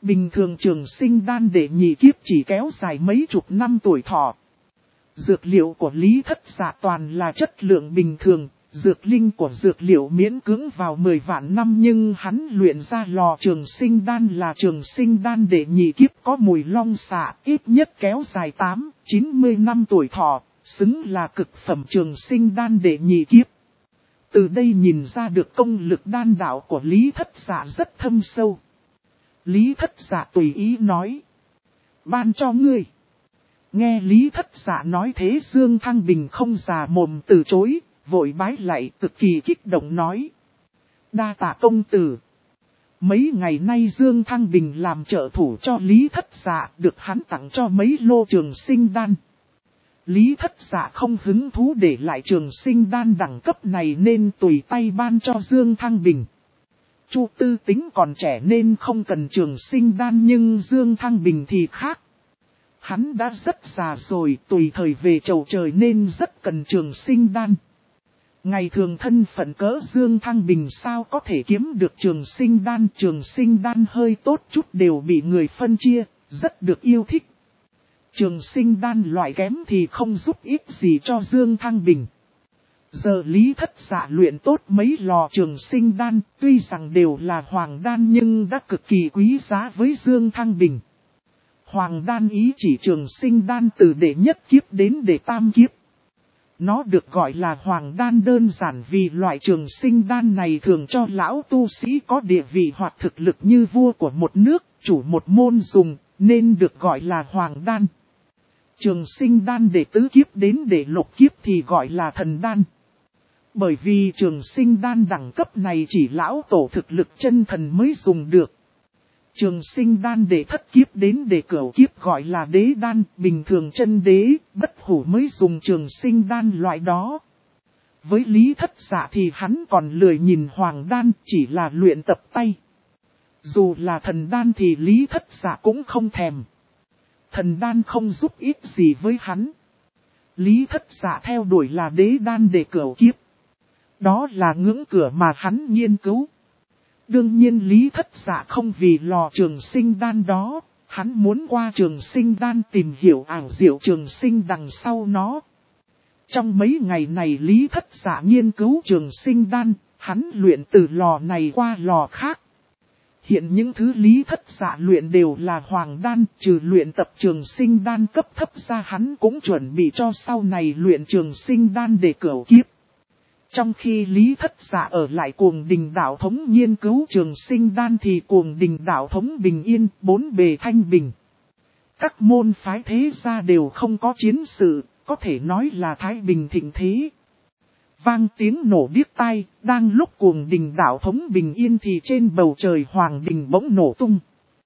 S1: Bình thường trường sinh đan đệ nhị kiếp chỉ kéo dài mấy chục năm tuổi thọ. Dược liệu của Lý Thất Dạ toàn là chất lượng bình thường, dược linh của dược liệu miễn cưỡng vào 10 vạn năm, nhưng hắn luyện ra lò trường sinh đan là trường sinh đan đệ nhị kiếp có mùi long xạ, ít nhất kéo dài 8-90 năm tuổi thọ, xứng là cực phẩm trường sinh đan đệ nhị kiếp. Từ đây nhìn ra được công lực đan đạo của Lý Thất Dạ rất thâm sâu. Lý Thất Dạ tùy ý nói: ban cho ngươi. Nghe Lý Thất Dạ nói thế, Dương Thăng Bình không già mồm từ chối, vội bái lạy, cực kỳ kích động nói: đa tạ công tử. Mấy ngày nay Dương Thăng Bình làm trợ thủ cho Lý Thất Dạ, được hắn tặng cho mấy lô trường sinh đan. Lý Thất Dạ không hứng thú để lại trường sinh đan đẳng cấp này nên tùy tay ban cho Dương Thăng Bình. Chu Tư Tính còn trẻ nên không cần trường sinh đan, nhưng Dương Thăng Bình thì khác. Hắn đã rất già rồi, tùy thời về chầu trời nên rất cần trường sinh đan. Ngày thường thân phận cỡ Dương Thăng Bình sao có thể kiếm được trường sinh đan hơi tốt chút đều bị người phân chia, rất được yêu thích. Trường sinh đan loại kém thì không giúp ích gì cho Dương Thăng Bình. Giờ Lý Thất Dạ luyện tốt mấy lò trường sinh đan, tuy rằng đều là hoàng đan nhưng đã cực kỳ quý giá với Dương Thăng Bình. Hoàng đan ý chỉ trường sinh đan từ đệ nhất kiếp đến đệ tam kiếp. Nó được gọi là hoàng đan đơn giản vì loại trường sinh đan này thường cho lão tu sĩ có địa vị hoặc thực lực như vua của một nước, chủ một môn dùng, nên được gọi là hoàng đan. Trường sinh đan đệ tứ kiếp đến đệ lục kiếp thì gọi là thần đan. Bởi vì trường sinh đan đẳng cấp này chỉ lão tổ thực lực chân thần mới dùng được. Trường sinh đan đệ thất kiếp đến đệ cửu kiếp gọi là đế đan, bình thường chân đế, bất hủ mới dùng trường sinh đan loại đó. Với Lý Thất Dạ thì hắn còn lười nhìn hoàng đan, chỉ là luyện tập tay. Dù là thần đan thì Lý Thất Dạ cũng không thèm. Thần đan không giúp ích gì với hắn. Lý Thất Dạ theo đuổi là đế đan đệ cửu kiếp. Đó là ngưỡng cửa mà hắn nghiên cứu. Đương nhiên Lý Thất Dạ không vì lò trường sinh đan đó, hắn muốn qua trường sinh đan tìm hiểu ảo diệu trường sinh đằng sau nó. Trong mấy ngày này Lý Thất Dạ nghiên cứu trường sinh đan, hắn luyện từ lò này qua lò khác. Hiện những thứ Lý Thất Dạ luyện đều là hoàng đan, trừ luyện tập trường sinh đan cấp thấp ra hắn cũng chuẩn bị cho sau này luyện trường sinh đan để cửu kiếp. Trong khi Lý Thất Dạ ở lại Cuồng Đình Đạo Thống nghiên cứu trường sinh đan thì Cuồng Đình Đạo Thống bình yên, bốn bề thanh bình. Các môn phái thế gia đều không có chiến sự, có thể nói là thái bình thịnh thế. Vang tiếng nổ điếc tai, đang lúc Cuồng Đình Đạo Thống bình yên thì trên bầu trời Hoàng Đình bỗng nổ tung.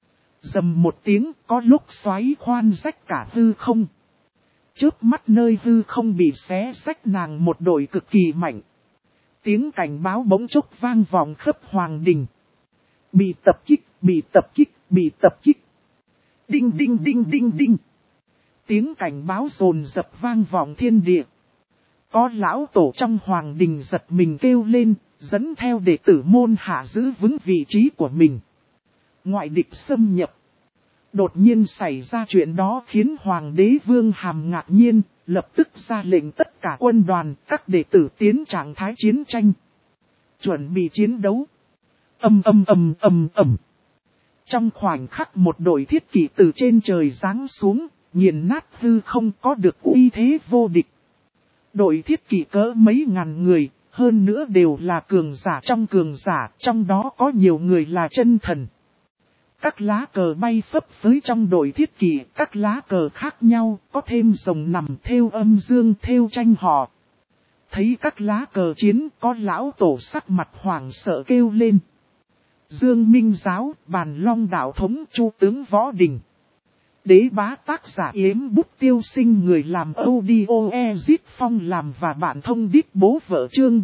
S1: Rầm một tiếng, có lúc xoáy khoan rách cả hư không. Chớp mắt nơi hư không bị xé rách nàng một đội cực kỳ mạnh. Tiếng cảnh báo bỗng chốc vang vọng khắp Hoàng Đình. Bị tập kích, bị tập kích, bị tập kích. Đinh đinh đinh đinh đinh. Tiếng cảnh báo dồn dập vang vọng thiên địa. Có lão tổ trong Hoàng Đình giật mình kêu lên, dẫn theo đệ tử môn hạ giữ vững vị trí của mình. Ngoại địch xâm nhập. Đột nhiên xảy ra chuyện đó khiến Hoàng đế Vương Hàm ngạc nhiên, lập tức ra lệnh tất cả quân đoàn, các đệ tử tiến trạng thái chiến tranh. Chuẩn bị chiến đấu. Ầm ầm ầm ầm ầm. Trong khoảnh khắc một đội thiết kỵ từ trên trời giáng xuống, nghiền nát hư không, có được uy thế vô địch. Đội thiết kỵ cỡ mấy ngàn người, hơn nữa đều là cường giả, trong đó có nhiều người là chân thần. Các lá cờ bay phấp phới trong đội thiết kỵ, các lá cờ khác nhau, có thêm rồng nằm thêu âm dương thêu tranh họ. Thấy các lá cờ chiến, có lão tổ sắc mặt hoảng sợ kêu lên. Dương Minh Giáo, Bàn Long Đạo Thống, Chu Tướng Võ Đình. Đế Bá tác giả Yếm Bút Tiêu Sinh, người làm audio Ezit Phong làm và bạn thông đít bố vợ chương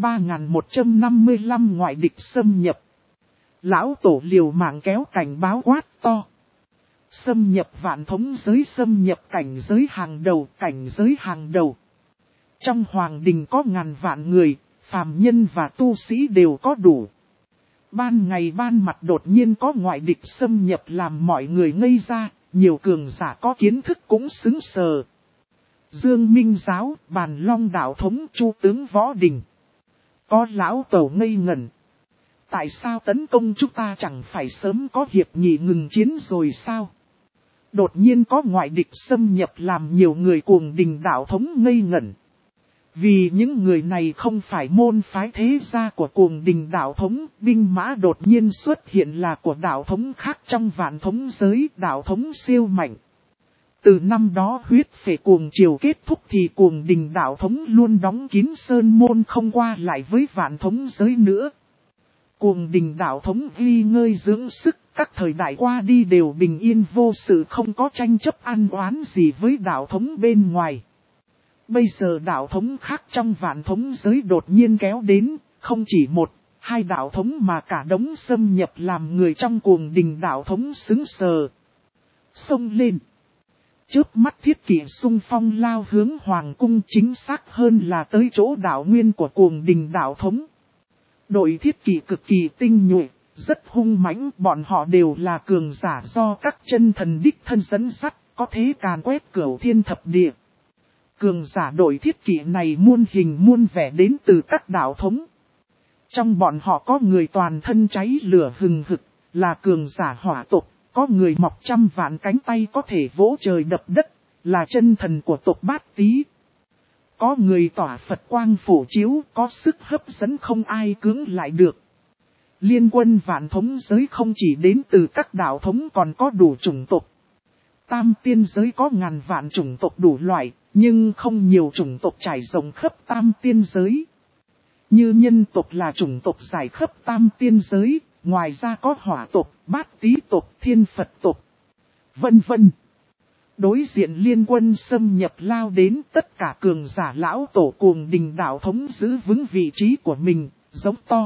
S1: 3155 ngoại địch xâm nhập. Lão tổ liều mạng kéo cảnh báo quát to. Xâm nhập vạn thống giới, xâm nhập cảnh giới hàng đầu, cảnh giới hàng đầu. Trong Hoàng Đình có ngàn vạn người, phàm nhân và tu sĩ đều có đủ. Ban ngày ban mặt đột nhiên có ngoại địch xâm nhập làm mọi người ngây ra, nhiều cường giả có kiến thức cũng sững sờ. Dương Minh Giáo, Bàn Long đạo thống Chu tướng Võ Đình. Có lão tổ ngây ngẩn. Tại sao tấn công chúng ta chẳng phải sớm có hiệp nghị ngừng chiến rồi sao? Đột nhiên có ngoại địch xâm nhập làm nhiều người Cuồng Đình đạo thống ngây ngẩn. Vì những người này không phải môn phái thế gia của Cuồng Đình đạo thống, binh mã đột nhiên xuất hiện là của đạo thống khác trong vạn thống giới, đạo thống siêu mạnh. Từ năm đó huyết phệ cuồng triều kết thúc thì Cuồng Đình đạo thống luôn đóng kín sơn môn không qua lại với vạn thống giới nữa. Cuồng Đình đạo thống ghi ngơi dưỡng sức, các thời đại qua đi đều bình yên vô sự, không có tranh chấp ăn oán gì với đạo thống bên ngoài. Bây giờ đạo thống khác trong vạn thống giới đột nhiên kéo đến, không chỉ một, hai đạo thống mà cả đống xâm nhập làm người trong Cuồng Đình đạo thống sững sờ. Xông lên. Chớp mắt thiết kỵ xung phong lao hướng hoàng cung, chính xác hơn là tới chỗ đạo nguyên của Cuồng Đình đạo thống. Đội thiết kỵ cực kỳ tinh nhuệ, rất hung mãnh, bọn họ đều là cường giả do các chân thần đích thân dẫn dắt, có thế càn quét cửu thiên thập địa. Cường giả đội thiết kỵ này muôn hình muôn vẻ đến từ các đạo thống. Trong bọn họ có người toàn thân cháy lửa hừng hực, là cường giả hỏa tộc, có người mọc trăm vạn cánh tay có thể vỗ trời đập đất, là chân thần của tộc Bát Tý. Có người tỏa Phật quang phổ chiếu, có sức hấp dẫn không ai cưỡng lại được. Liên quân vạn thống giới không chỉ đến từ các đạo thống còn có đủ chủng tộc. Tam tiên giới có ngàn vạn chủng tộc đủ loại, nhưng không nhiều chủng tộc trải rộng khắp tam tiên giới. Như nhân tộc là chủng tộc giải khắp tam tiên giới, ngoài ra có hỏa tộc, Bát Tý tộc, Thiên Phật tộc, vân vân. Đối diện liên quân xâm nhập lao đến, tất cả cường giả lão tổ Cuồng Đình đạo thống giữ vững vị trí của mình, giống to.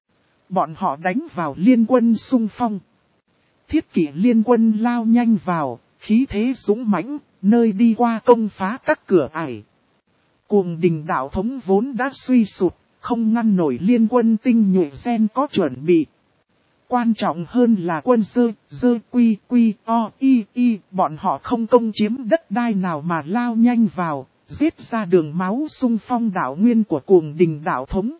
S1: Bọn họ đánh vào liên quân xung phong. Thiết kỵ liên quân lao nhanh vào, khí thế dũng mãnh, nơi đi qua công phá các cửa ải. Cuồng Đình đạo thống vốn đã suy sụp, không ngăn nổi liên quân tinh nhuệ gen có chuẩn bị. Quan trọng hơn là quân dơ quy o y, bọn họ không công chiếm đất đai nào mà lao nhanh vào, giết ra đường máu xung phong đạo nguyên của Cuồng Đình đạo thống.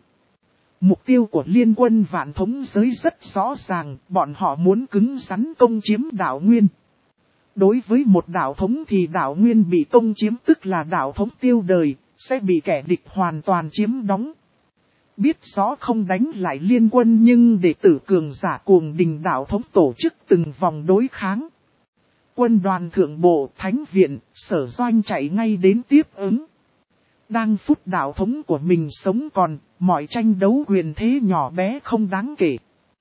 S1: Mục tiêu của liên quân vạn thống giới rất rõ ràng, bọn họ muốn cứng rắn công chiếm đạo nguyên. Đối với một đạo thống thì đạo nguyên bị công chiếm tức là đạo thống tiêu đời, sẽ bị kẻ địch hoàn toàn chiếm đóng. Biết rõ không đánh lại liên quân nhưng đệ tử cường giả Cuồng Đình đạo thống tổ chức từng vòng đối kháng. Quân đoàn thượng bộ, thánh viện, sở doanh chạy ngay đến tiếp ứng. Đang phút đạo thống của mình sống còn, mọi tranh đấu quyền thế nhỏ bé không đáng kể.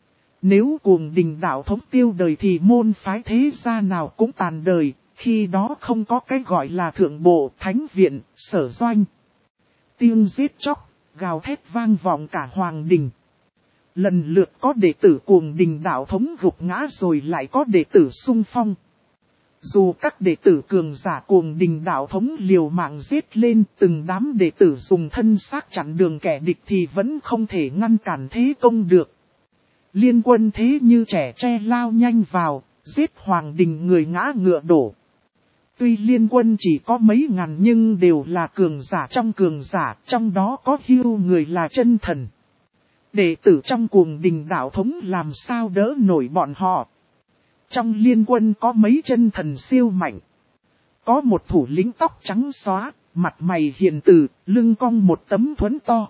S1: Nếu Cuồng Đình đạo thống tiêu đời thì môn phái thế gia nào cũng tàn đời, khi đó không có cái gọi là thượng bộ, thánh viện, sở doanh. Tiếng giết chóc, gào thét vang vọng cả hoàng đình. Lần lượt có đệ tử Cuồng Đình đạo thống gục ngã rồi lại có đệ tử xung phong. Dù các đệ tử cường giả Cuồng Đình đạo thống liều mạng giết lên, từng đám đệ tử dùng thân xác chặn đường kẻ địch thì vẫn không thể ngăn cản thế công được. Liên quân thế như trẻ tre lao nhanh vào, giết hoàng đình người ngã ngựa đổ. Tuy liên quân chỉ có mấy ngàn nhưng đều là cường giả, trong đó có hưu người là chân thần. Đệ tử trong Cuồng Đình đạo thống làm sao đỡ nổi bọn họ. Trong liên quân có mấy chân thần siêu mạnh. Có một thủ lĩnh tóc trắng xóa, mặt mày hiền từ, lưng cong một tấm thuẫn to.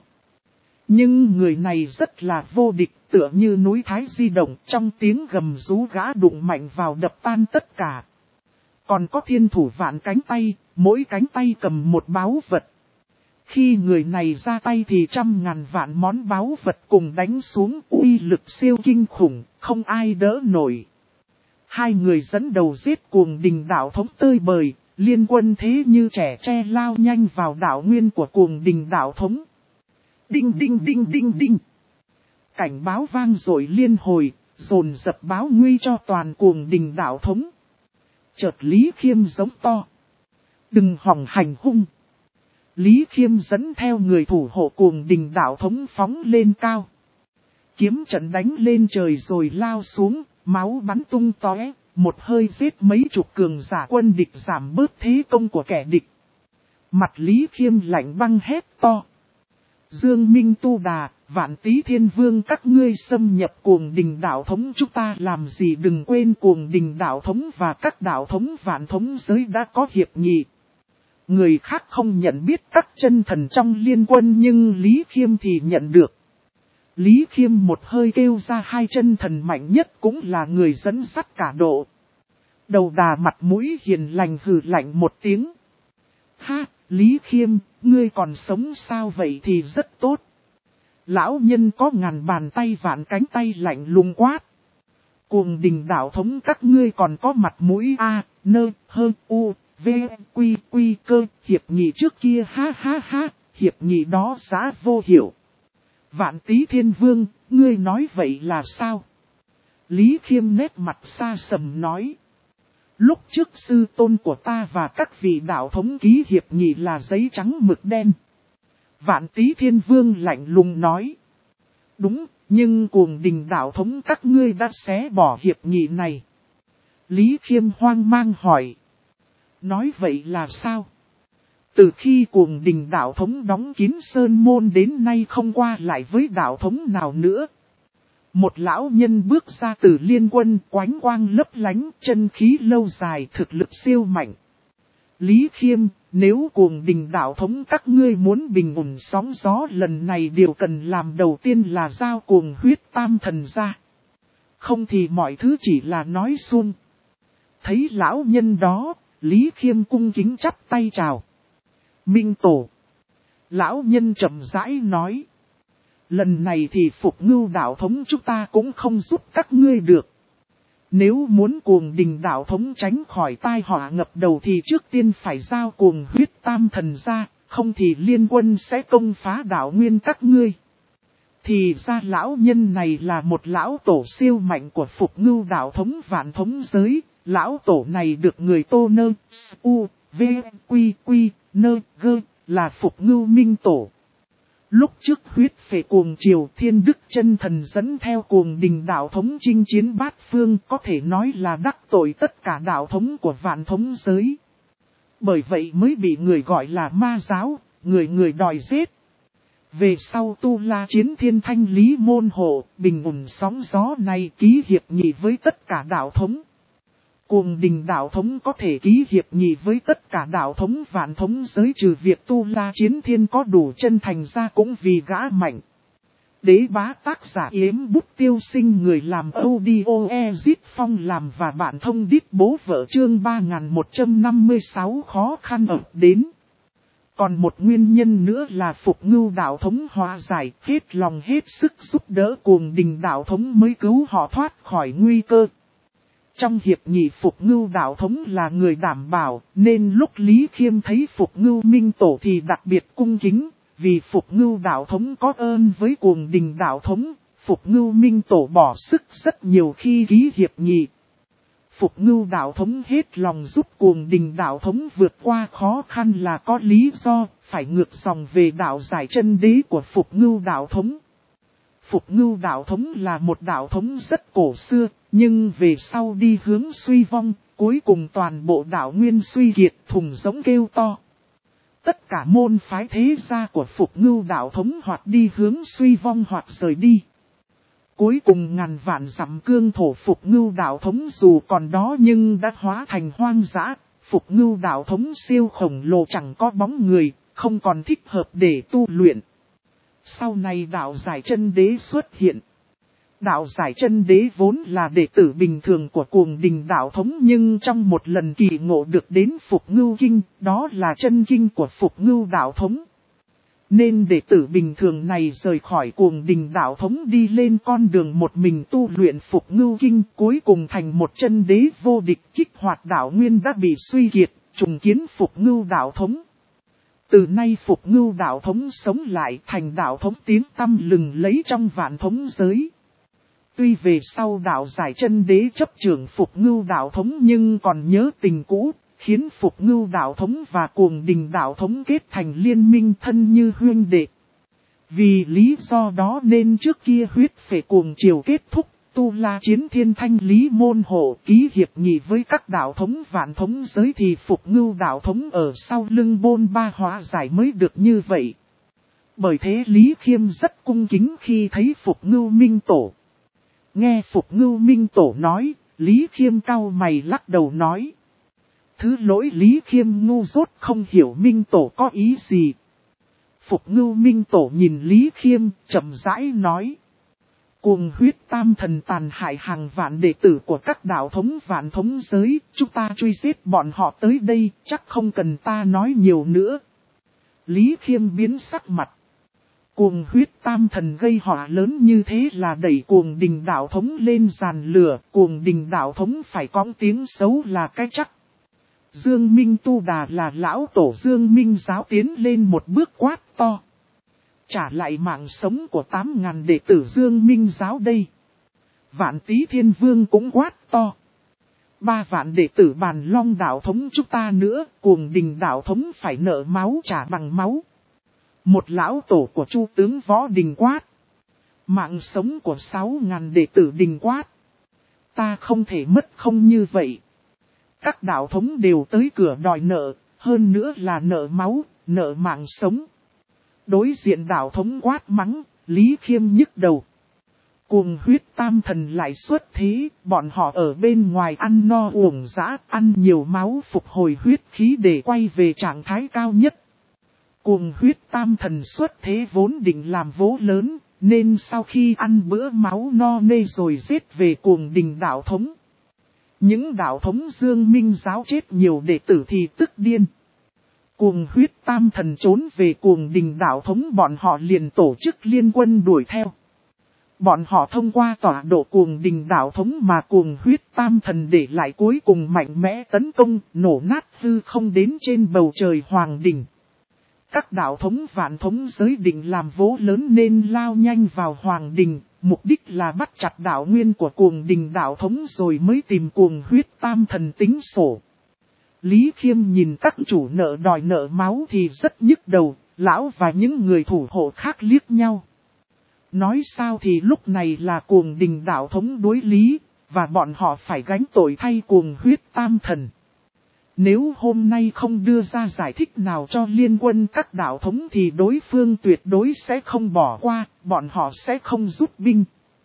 S1: Nhưng người này rất là vô địch, tựa như núi Thái di động, trong tiếng gầm rú gã đụng mạnh vào đập tan tất cả. Còn có thiên thủ vạn cánh tay, mỗi cánh tay cầm một báu vật. Khi người này ra tay thì trăm ngàn vạn món báu vật cùng đánh xuống, uy lực siêu kinh khủng, không ai đỡ nổi. Hai người dẫn đầu giết Cuồng Đình đạo thống tơi bời, liên quân thế như trẻ tre lao nhanh vào đạo nguyên của Cuồng Đình đạo thống. Đinh đinh đinh đinh đinh. Cảnh báo vang dội liên hồi, dồn dập báo nguy cho toàn Cuồng Đình đạo thống. Chợt Lý Khiêm giống to. Đừng hòng hành hung. Lý Khiêm dẫn theo người thủ hộ Cuồng Đình đạo thống phóng lên cao. Kiếm trận đánh lên trời rồi lao xuống, máu bắn tung tóe, một hơi giết mấy chục cường giả quân địch giảm bớt thế công của kẻ địch. Mặt Lý Khiêm lạnh băng hét to. Dương Minh Tu Đà, Vạn Tý Thiên Vương các ngươi xâm nhập Cuồng Đình đạo thống chúng ta làm gì, đừng quên Cuồng Đình đạo thống và các đạo thống vạn thống giới đã có hiệp nghị. Người khác không nhận biết các chân thần trong liên quân nhưng Lý Khiêm thì nhận được. Lý Khiêm một hơi kêu ra hai chân thần mạnh nhất cũng là người dẫn dắt cả độ. Đầu đà mặt mũi hiền lành hừ lạnh một tiếng. Ha, Lý Khiêm, ngươi còn sống sao vậy thì rất tốt. Lão nhân có ngàn bàn tay vạn cánh tay lạnh lùng quát. Cuồng Đình đạo thống các ngươi còn có mặt mũi a, nơ, hơ, u, v, quy, quy cơ, hiệp nghị trước kia ha ha ha, hiệp nghị đó giá vô hiệu. Vạn Tý Thiên Vương, ngươi nói vậy là sao? Lý Khiêm nét mặt xa sầm nói. Lúc trước sư tôn của ta và các vị đạo thống ký hiệp nghị là giấy trắng mực đen. Vạn Tý Thiên Vương lạnh lùng nói. Đúng, nhưng Cuồng Đình đạo thống các ngươi đã xé bỏ hiệp nghị này. Lý Khiêm hoang mang hỏi. Nói vậy là sao? Từ khi Cuồng Đình đạo thống đóng kín sơn môn đến nay không qua lại với đạo thống nào nữa. Một lão nhân bước ra từ liên quân, oánh quang lấp lánh, chân khí lâu dài, thực lực siêu mạnh. Lý Khiêm, nếu Cuồng Đình đạo thống các ngươi muốn bình ổn sóng gió lần này, điều cần làm đầu tiên là giao Cuồng Huyết Tam Thần ra. Không thì mọi thứ chỉ là nói suông. Thấy lão nhân đó, Lý Khiêm cung kính chắp tay chào. Minh Tổ. Lão nhân chậm rãi nói. Lần này thì Phục Ngưu đạo thống chúng ta cũng không giúp các ngươi được. Nếu muốn Cuồng Đình đạo thống tránh khỏi tai họa ngập đầu thì trước tiên phải giao Cuồng Huyết Tam Thần ra, không thì liên quân sẽ công phá đạo nguyên các ngươi. Thì ra lão nhân này là một lão tổ siêu mạnh của Phục Ngưu đạo thống vạn thống giới. Lão tổ này được người Tô Nơ, U, V, Quy, Quy, Nơ, Gơ, là Phục Ngưu Minh Tổ. Lúc trước huyết phệ cuồng triều, Thiên Đức chân thần dẫn theo Cuồng Đình đạo thống chinh chiến bát phương, có thể nói là đắc tội tất cả đạo thống của vạn thống giới. Bởi vậy mới bị người gọi là ma giáo, người đòi giết. Về sau Tu La chiến thiên thanh lý môn hộ, bình ổn sóng gió này, ký hiệp nghị với tất cả đạo thống. Cuồng Đình đạo thống có thể ký hiệp nghị với tất cả đạo thống vạn thống giới, trừ việc Tu La chiến thiên có đủ chân thành ra cũng vì gã mạnh. Đế bá tác giả Yếm Bút Tiêu Sinh, người làm audio Ezit Phong làm và bạn thông đít bố vợ, chương 3156 khó khăn ập đến. Còn một nguyên nhân nữa là Phục Ngưu đạo thống hóa giải, hết lòng hết sức giúp đỡ Cuồng Đình đạo thống mới cứu họ thoát khỏi nguy cơ. Trong hiệp nghị Phục Ngưu đạo thống là người đảm bảo, nên lúc Lý Khiêm thấy Phục Ngưu Minh Tổ thì đặc biệt cung kính, vì Phục Ngưu đạo thống có ơn với Cuồng Đình đạo thống, Phục Ngưu Minh Tổ bỏ sức rất nhiều khi ký hiệp nghị. Phục Ngưu đạo thống hết lòng giúp Cuồng Đình đạo thống vượt qua khó khăn là có lý do, phải ngược dòng về đạo giải chân đế của Phục Ngưu đạo thống. Phục Ngưu đạo thống là một đạo thống rất cổ xưa, nhưng về sau đi hướng suy vong, cuối cùng toàn bộ đạo nguyên suy kiệt, thùng giống kêu to. Tất cả môn phái thế gia của Phục Ngưu đạo thống hoặc đi hướng suy vong hoặc rời đi. Cuối cùng ngàn vạn dặm cương thổ Phục Ngưu đạo thống dù còn đó nhưng đã hóa thành hoang dã. Phục Ngưu đạo thống siêu khổng lồ chẳng có bóng người, không còn thích hợp để tu luyện. Sau này đạo giải chân đế xuất hiện. Đạo giải chân đế vốn là đệ tử bình thường của Cuồng Đình đạo thống, nhưng trong một lần kỳ ngộ được đến Phục Ngưu Kinh, đó là chân kinh của Phục Ngưu đạo thống. Nên đệ tử bình thường này rời khỏi Cuồng Đình đạo thống đi lên con đường một mình tu luyện Phục Ngưu Kinh, cuối cùng thành một chân đế vô địch, kích hoạt đạo nguyên đã bị suy kiệt, trùng kiến Phục Ngưu đạo thống. Từ nay Phục Ngưu đạo thống sống lại thành đạo thống tiếng tăm lừng lấy trong vạn thống giới. Tuy về sau đạo giải chân đế chấp trưởng Phục Ngưu đạo thống nhưng còn nhớ tình cũ, khiến Phục Ngưu đạo thống và Cuồng Đình đạo thống kết thành liên minh thân như huynh đệ. Vì lý do đó nên trước kia huyết phệ cuồng triều kết thúc, Tu La Chiến Thiên Thanh Lý môn hộ ký hiệp nghị với các đạo thống vạn thống giới thì Phục Ngưu đạo thống ở sau lưng Bôn Ba hóa giải mới được như vậy. Bởi thế Lý Khiêm rất cung kính khi thấy Phục Ngưu Minh Tổ. Nghe Phục Ngưu Minh Tổ nói, Lý Khiêm cau mày lắc đầu nói. Thứ lỗi Lý Khiêm ngu dốt không hiểu Minh Tổ có ý gì. Phục Ngưu Minh Tổ nhìn Lý Khiêm, chậm rãi nói. Cuồng huyết tam thần tàn hại hàng vạn đệ tử của các đạo thống vạn thống giới, chúng ta truy giết bọn họ tới đây, chắc không cần ta nói nhiều nữa. Lý Khiêm biến sắc mặt. Cuồng huyết tam thần gây họa lớn như thế là đẩy cuồng đình đạo thống lên giàn lửa, cuồng đình đạo thống phải có tiếng xấu là cái chắc. Dương Minh Tu Đà là lão tổ Dương Minh giáo tiến lên một bước quát to. Trả lại mạng sống của 8.000 đệ tử Dương Minh giáo đây. Vạn Tý Thiên Vương cũng quát to. 3 vạn đệ tử Bàn Long đạo thống chúng ta nữa, cuồng đình đạo thống phải nợ máu trả bằng máu. Một lão tổ của Chu tướng Võ Đình quát. Mạng sống của 6.000 đệ tử Đình quát. Ta không thể mất không như vậy. Các đạo thống đều tới cửa đòi nợ, hơn nữa là nợ máu, nợ mạng sống. Đối diện đạo thống quát mắng, Lý Khiêm nhức đầu. Cuồng huyết tam thần lại xuất thế, bọn họ ở bên ngoài ăn no uổng dã, ăn nhiều máu phục hồi huyết khí để quay về trạng thái cao nhất. Cuồng huyết tam thần xuất thế vốn định làm vố lớn, nên sau khi ăn bữa máu no nê rồi giết về cuồng đình đạo thống. Những đạo thống Dương Minh giáo chết nhiều đệ tử thì tức điên. Cuồng huyết tam thần trốn về cuồng đình đạo thống, bọn họ liền tổ chức liên quân đuổi theo. Bọn họ thông qua tọa độ cuồng đình đạo thống mà cuồng huyết tam thần để lại cuối cùng mạnh mẽ tấn công, nổ nát hư không đến trên bầu trời hoàng đình. Các đạo thống vạn thống giới định làm vố lớn nên lao nhanh vào hoàng đình, mục đích là bắt chặt đạo nguyên của cuồng đình đạo thống rồi mới tìm cuồng huyết tam thần tính sổ. Lý Khiêm nhìn các chủ nợ đòi nợ máu thì rất nhức đầu, lão và những người thủ hộ khác liếc nhau. Nói sao thì lúc này là cuồng đình đạo thống đối lý, và bọn họ phải gánh tội thay cuồng huyết tam thần. Nếu hôm nay không đưa ra giải thích nào cho liên quân các đạo thống thì đối phương tuyệt đối sẽ không bỏ qua, bọn họ sẽ không rút binh.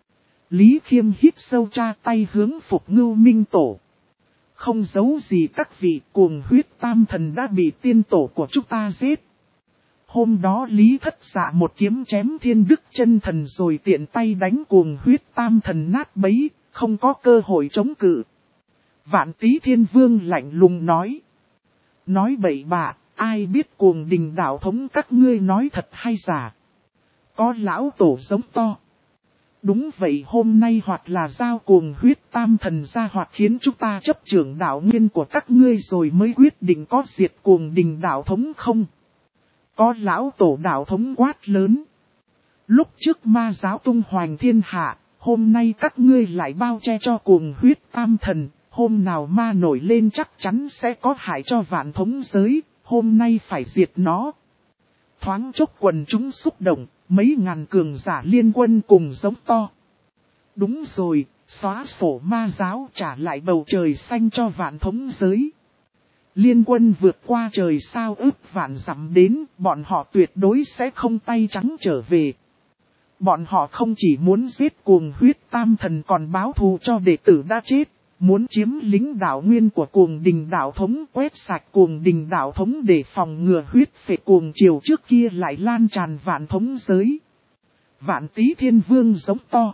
S1: Lý Khiêm hít sâu tra tay hướng Phục Ngưu Minh Tổ. Không giấu gì các vị, cuồng huyết tam thần đã bị tiên tổ của chúng ta giết. Hôm đó Lý Thất Dạ một kiếm chém Thiên Đức Chân Thần rồi tiện tay đánh cuồng huyết tam thần nát bấy, không có cơ hội chống cự. Vạn Tý Thiên Vương lạnh lùng nói. Nói bậy bạ, ai biết cuồng đình đạo thống các ngươi nói thật hay giả. Có lão tổ giống to. Đúng vậy, hôm nay hoặc là giao cuồng huyết tam thần ra hoặc khiến chúng ta chấp trưởng đạo nguyên của các ngươi rồi mới quyết định có diệt cuồng đình đạo thống không. Có lão tổ đạo thống quát lớn. Lúc trước ma giáo tung hoành thiên hạ, hôm nay các ngươi lại bao che cho cuồng huyết tam thần. Hôm nào ma nổi lên chắc chắn sẽ có hại cho vạn thống giới, hôm nay phải diệt nó. Thoáng chốc quần chúng xúc động, mấy ngàn cường giả liên quân cùng giống to. Đúng rồi, xóa sổ ma giáo trả lại bầu trời xanh cho vạn thống giới. Liên quân vượt qua trời sao ước vạn dặm đến, bọn họ tuyệt đối sẽ không tay trắng trở về. Bọn họ không chỉ muốn giết cuồng huyết tam thần còn báo thù cho đệ tử đã chết. Muốn chiếm lính đạo nguyên của cuồng đình đạo thống, quét sạch cuồng đình đạo thống để phòng ngừa huyết phệ cuồng triều trước kia lại lan tràn vạn thống giới. Vạn Tý Thiên Vương giống to.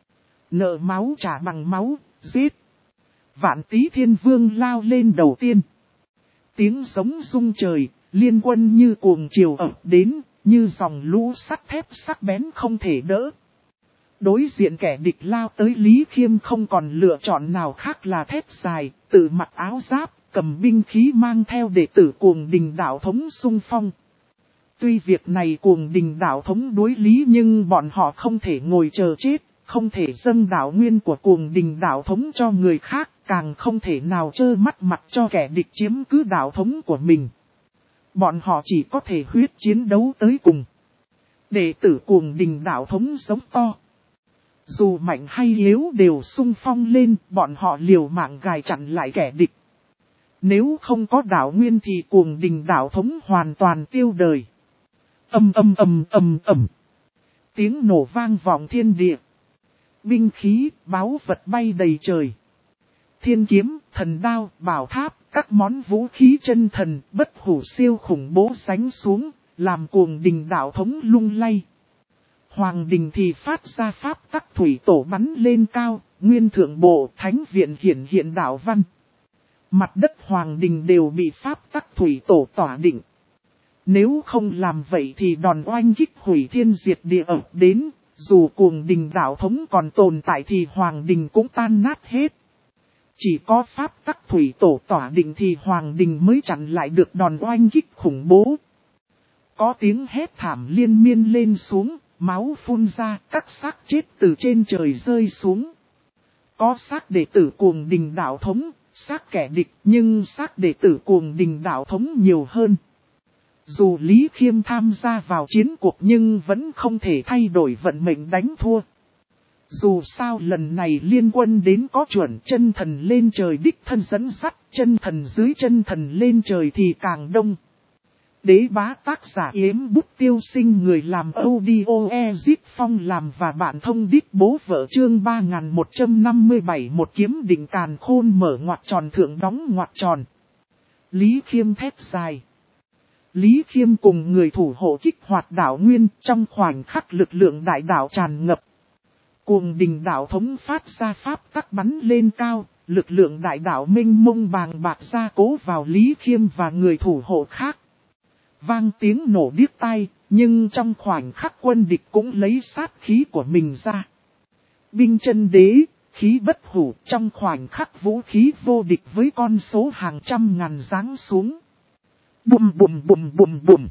S1: Nợ máu trả bằng máu, giết. Vạn Tý Thiên Vương lao lên đầu tiên. Tiếng giống rung trời, liên quân như cuồng triều ập đến, như dòng lũ sắt thép sắc bén không thể đỡ. Đối diện kẻ địch lao tới, Lý Khiêm không còn lựa chọn nào khác là thép dài, tự mặc áo giáp, cầm binh khí mang theo đệ tử cuồng đình đạo thống xung phong. Tuy việc này cuồng đình đạo thống đối lý nhưng bọn họ không thể ngồi chờ chết, không thể dâng đạo nguyên của cuồng đình đạo thống cho người khác, càng không thể nào trơ mắt mặc cho kẻ địch chiếm cứ đạo thống của mình. Bọn họ chỉ có thể huyết chiến đấu tới cùng. Đệ tử Cuồng Đình đạo thống giống to. Dù mạnh hay yếu đều xung phong lên, bọn họ liều mạng gài chặn lại kẻ địch. Nếu không có đạo nguyên thì Cuồng Đình đạo thống hoàn toàn tiêu đời. Ầm ầm ầm ầm ầm. Tiếng nổ vang vọng thiên địa. Binh khí, báu vật bay đầy trời. Thiên kiếm, thần đao, bảo tháp, các món vũ khí chân thần, bất hủ siêu khủng bố sánh xuống, làm Cuồng Đình đạo thống lung lay. Hoàng đình thì phát ra pháp tắc thủy tổ bắn lên cao, nguyên thượng bộ thánh viện hiện đạo văn. Mặt đất hoàng đình đều bị pháp tắc thủy tổ tỏa định. Nếu không làm vậy thì đòn oanh kích hủy thiên diệt địa ập đến, dù Cuồng Đình đạo thống còn tồn tại thì hoàng đình cũng tan nát hết. Chỉ có pháp tắc thủy tổ tỏa định thì hoàng đình mới chặn lại được đòn oanh kích khủng bố. Có tiếng hét thảm liên miên lên xuống, máu phun ra, các xác chết từ trên trời rơi xuống. Có xác đệ tử Cuồng Đình đạo thống, xác kẻ địch, nhưng xác đệ tử Cuồng Đình đạo thống nhiều hơn. Dù Lý Khiêm tham gia vào chiến cuộc nhưng vẫn không thể thay đổi vận mệnh đánh thua. Dù sao lần này liên quân đến có chuẩn chân thần lên trời đích thân dẫn dắt, chân thần dưới chân thần lên trời thì càng đông. Đế bá tác giả Yếm Bút Tiêu Sinh, người làm audio Ezit Phong làm và bạn thông đít bố vợ, chương 3157, một kiếm định càn khôn mở ngoặc tròn thượng đóng ngoặc tròn. Lý Khiêm thét dài. Lý Khiêm cùng người thủ hộ kích hoạt đạo nguyên, trong khoảnh khắc lực lượng đại đạo tràn ngập. Cuồng Đình đạo thống phát ra pháp tắc bắn lên cao, lực lượng đại đạo mênh mông bàng bạc ra cố vào Lý Khiêm và người thủ hộ khác. Vang tiếng nổ điếc tai, nhưng trong khoảnh khắc quân địch cũng lấy sát khí của mình ra. Binh chân đế, khí bất hủ, trong khoảnh khắc vũ khí vô địch với con số hàng trăm ngàn giáng xuống. Bùm bùm bùm bùm bùm.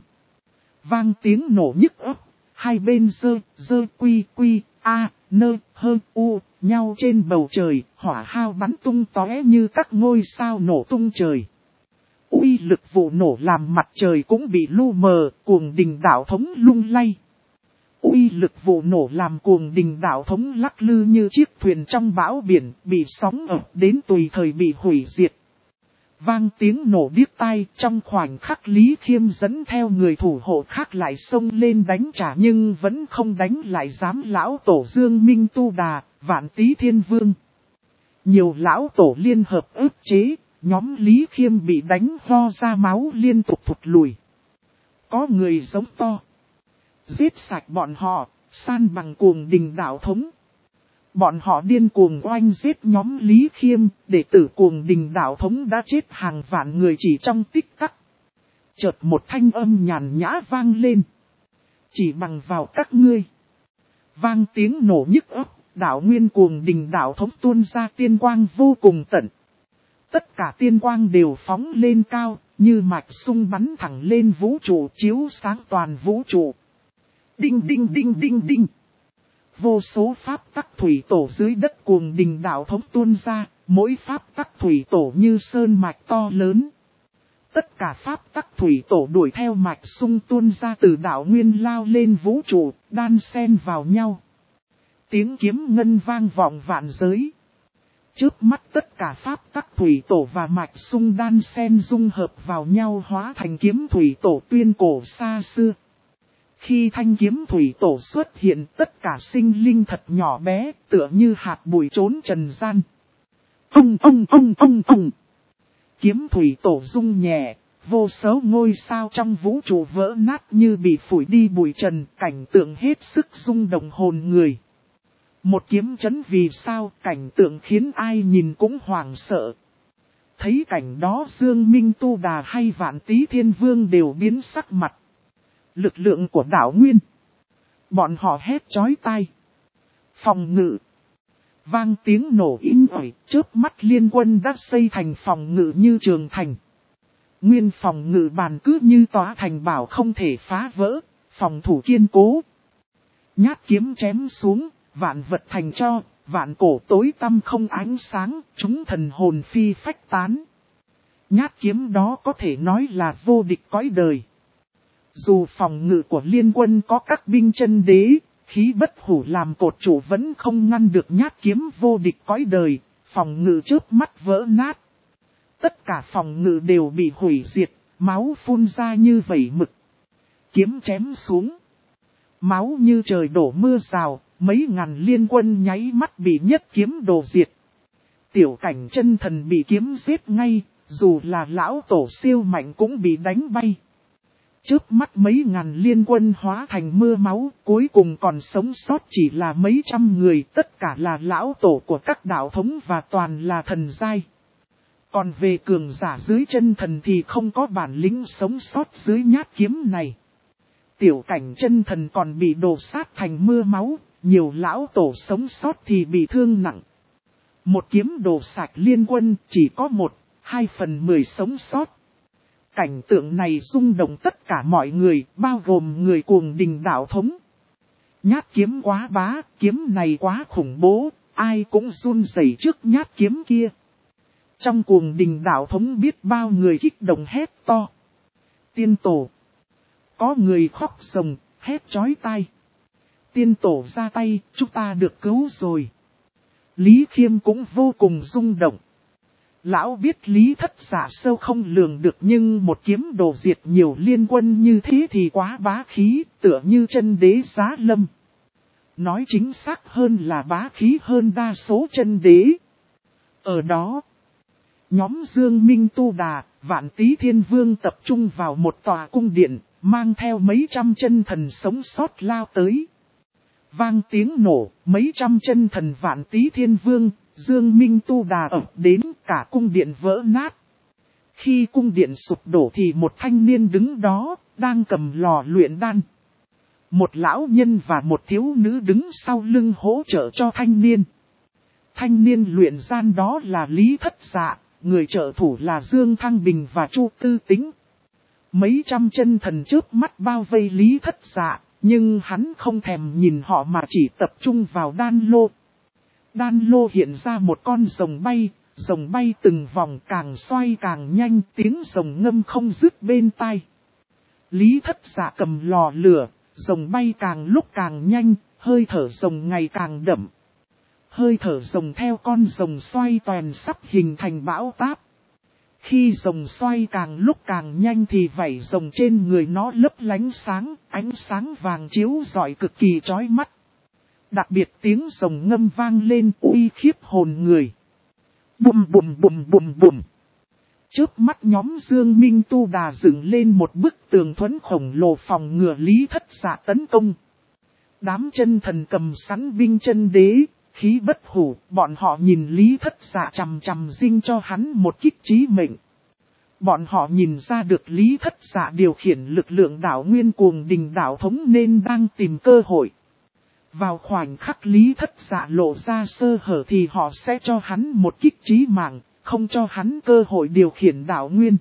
S1: Vang tiếng nổ nhức ấp, hai bên dơ quy a nơ hơ u nhau trên bầu trời, hỏa hao bắn tung tóe như các ngôi sao nổ tung trời. Uy lực vụ nổ làm mặt trời cũng bị lu mờ, Cuồng Đình đạo thống lung lay. Uy lực vụ nổ làm Cuồng Đình đạo thống lắc lư như chiếc thuyền trong bão biển, bị sóng ập đến tùy thời bị hủy diệt. Vang tiếng nổ điếc tai, trong khoảnh khắc Lý Khiêm dẫn theo người thủ hộ khác lại xông lên đánh trả, nhưng vẫn không đánh lại dám lão tổ Dương Minh Tu Đà, Vạn Tý Thiên Vương. Nhiều lão tổ liên hợp ức chế, nhóm Lý Khiêm bị đánh ho ra máu liên tục thụt lùi. Có người giống to. Giết sạch bọn họ, san bằng Cuồng Đình đạo thống. Bọn họ điên cuồng oanh giết nhóm Lý Khiêm, đệ tử Cuồng Đình đạo thống đã chết hàng vạn người chỉ trong tích tắc. Chợt một thanh âm nhàn nhã vang lên. Chỉ bằng vào các ngươi. Vang tiếng nổ nhức ấp, đạo nguyên Cuồng Đình đạo thống tuôn ra tiên quang vô cùng tận. Tất cả tiên quang đều phóng lên cao, như mạch sung bắn thẳng lên vũ trụ, chiếu sáng toàn vũ trụ. Đinh đinh đinh đinh đinh. Vô số pháp tắc thủy tổ dưới đất Cuồng Đình đạo thống tuôn ra, mỗi pháp tắc thủy tổ như sơn mạch to lớn. Tất cả pháp tắc thủy tổ đuổi theo mạch sung tuôn ra từ đạo nguyên lao lên vũ trụ, đan xen vào nhau. Tiếng kiếm ngân vang vọng vạn giới. Trước mắt tất cả pháp tắc thủy tổ và mạch sung đan xen dung hợp vào nhau hóa thành kiếm thủy tổ tuyên cổ xa xưa. Khi thanh kiếm thủy tổ xuất hiện, tất cả sinh linh thật nhỏ bé, tựa như hạt bụi trốn trần gian. Ông. Kiếm thủy tổ rung nhẹ, vô số ngôi sao trong vũ trụ vỡ nát như bị phủi đi bụi trần, cảnh tượng hết sức rung động hồn người. Một kiếm chấn vì sao, cảnh tượng khiến ai nhìn cũng hoảng sợ. Thấy cảnh đó Dương Minh Tu Đà hay Vạn Tý Thiên Vương đều biến sắc mặt. Lực lượng của đạo nguyên. Bọn họ hét chói tai. Phòng ngự. Vang tiếng nổ inh ỏi, chớp mắt liên quân đã xây thành phòng ngự như trường thành. Nguyên phòng ngự bàn cứ như tòa thành bảo không thể phá vỡ, phòng thủ kiên cố. Nhát kiếm chém xuống, vạn vật thành tro, vạn cổ tối tăm không ánh sáng, chúng thần hồn phi phách tán. Nhát kiếm đó có thể nói là vô địch cõi đời. Dù phòng ngự của liên quân có các binh chân đế, khí bất hủ làm cột trụ vẫn không ngăn được nhát kiếm vô địch cõi đời, phòng ngự chớp mắt vỡ nát. Tất cả phòng ngự đều bị hủy diệt, máu phun ra như vẩy mực. Kiếm chém xuống. Máu như trời đổ mưa rào, mấy ngàn liên quân nháy mắt bị nhất kiếm đồ diệt. Tiểu Cảnh chân thần bị kiếm giết ngay, dù là lão tổ siêu mạnh cũng bị đánh bay. Chớp mắt mấy ngàn liên quân hóa thành mưa máu, cuối cùng còn sống sót chỉ là mấy trăm người, tất cả là lão tổ của các đạo thống và toàn là thần giai. Còn về cường giả dưới chân thần thì không có bản lĩnh sống sót dưới nhát kiếm này. Tiểu Cảnh chân thần còn bị đổ sát thành mưa máu, nhiều lão tổ sống sót thì bị thương nặng. Một kiếm đổ sạch liên quân, chỉ có 1/2/10 sống sót. Cảnh tượng này rung động tất cả mọi người, bao gồm người cuồng đình đạo thống. Nhát kiếm quá bá, kiếm này quá khủng bố, ai cũng run rẩy trước nhát kiếm kia. Trong cuồng đình đạo thống biết bao người kích động hét to. Tiên tổ. Có người khóc ròng, hét chói tai. Tiên tổ ra tay, chúng ta được cứu rồi. Lý Khiêm cũng vô cùng rung động. Lão biết Lý Thất Giả sâu không lường được, nhưng một kiếm đồ diệt nhiều liên quân như thế thì quá bá khí, tựa như chân đế giá lâm. Nói chính xác hơn là bá khí hơn đa số chân đế. Ở đó, nhóm Dương Minh Tu Đà, Vạn Tý Thiên Vương tập trung vào một tòa cung điện, mang theo mấy trăm chân thần sống sót lao tới. Vang tiếng nổ, mấy trăm chân thần Vạn Tý Thiên Vương, Dương Minh Tu Đà ập đến, cả cung điện vỡ nát. Khi cung điện sụp đổ thì một thanh niên đứng đó, đang cầm lò luyện đan. Một lão nhân và một thiếu nữ đứng sau lưng hỗ trợ cho thanh niên. Thanh niên luyện gian đó là Lý Thất Dạ, người trợ thủ là Dương Thăng Bình và Chu Tư Tính. Mấy trăm chân thần chớp mắt bao vây Lý Thất Dạ, nhưng hắn không thèm nhìn họ mà chỉ tập trung vào đan lô. Đan lô hiện ra một con rồng bay từng vòng càng xoay càng nhanh, tiếng rồng ngâm không dứt bên tai. Lý Thất Dạ cầm lò lửa, rồng bay càng lúc càng nhanh, hơi thở rồng ngày càng đậm. Hơi thở rồng theo con rồng xoay toàn sắp hình thành bão táp. Khi rồng xoay càng lúc càng nhanh thì vảy rồng trên người nó lấp lánh sáng, ánh sáng vàng chiếu rọi cực kỳ chói mắt. Đặc biệt tiếng rồng ngâm vang lên uy khiếp hồn người. Bùm bùm bùm bùm bùm. Trước mắt nhóm Dương Minh Tu Đà dựng lên một bức tường thuẫn khổng lồ phòng ngừa Lý Thất Dạ tấn công. Đám chân thần cầm sẵn binh chân đế, khí bất hủ, bọn họ nhìn Lý Thất Dạ chằm chằm dinh cho hắn một kích chí mệnh. Bọn họ nhìn ra được Lý Thất Dạ điều khiển lực lượng đảo nguyên cuồng đình đảo thống nên đang tìm cơ hội. Vào khoảnh khắc Lý Thất Dạ lộ ra sơ hở thì họ sẽ cho hắn một kích chí mạng, không cho hắn cơ hội điều khiển đảo nguyên.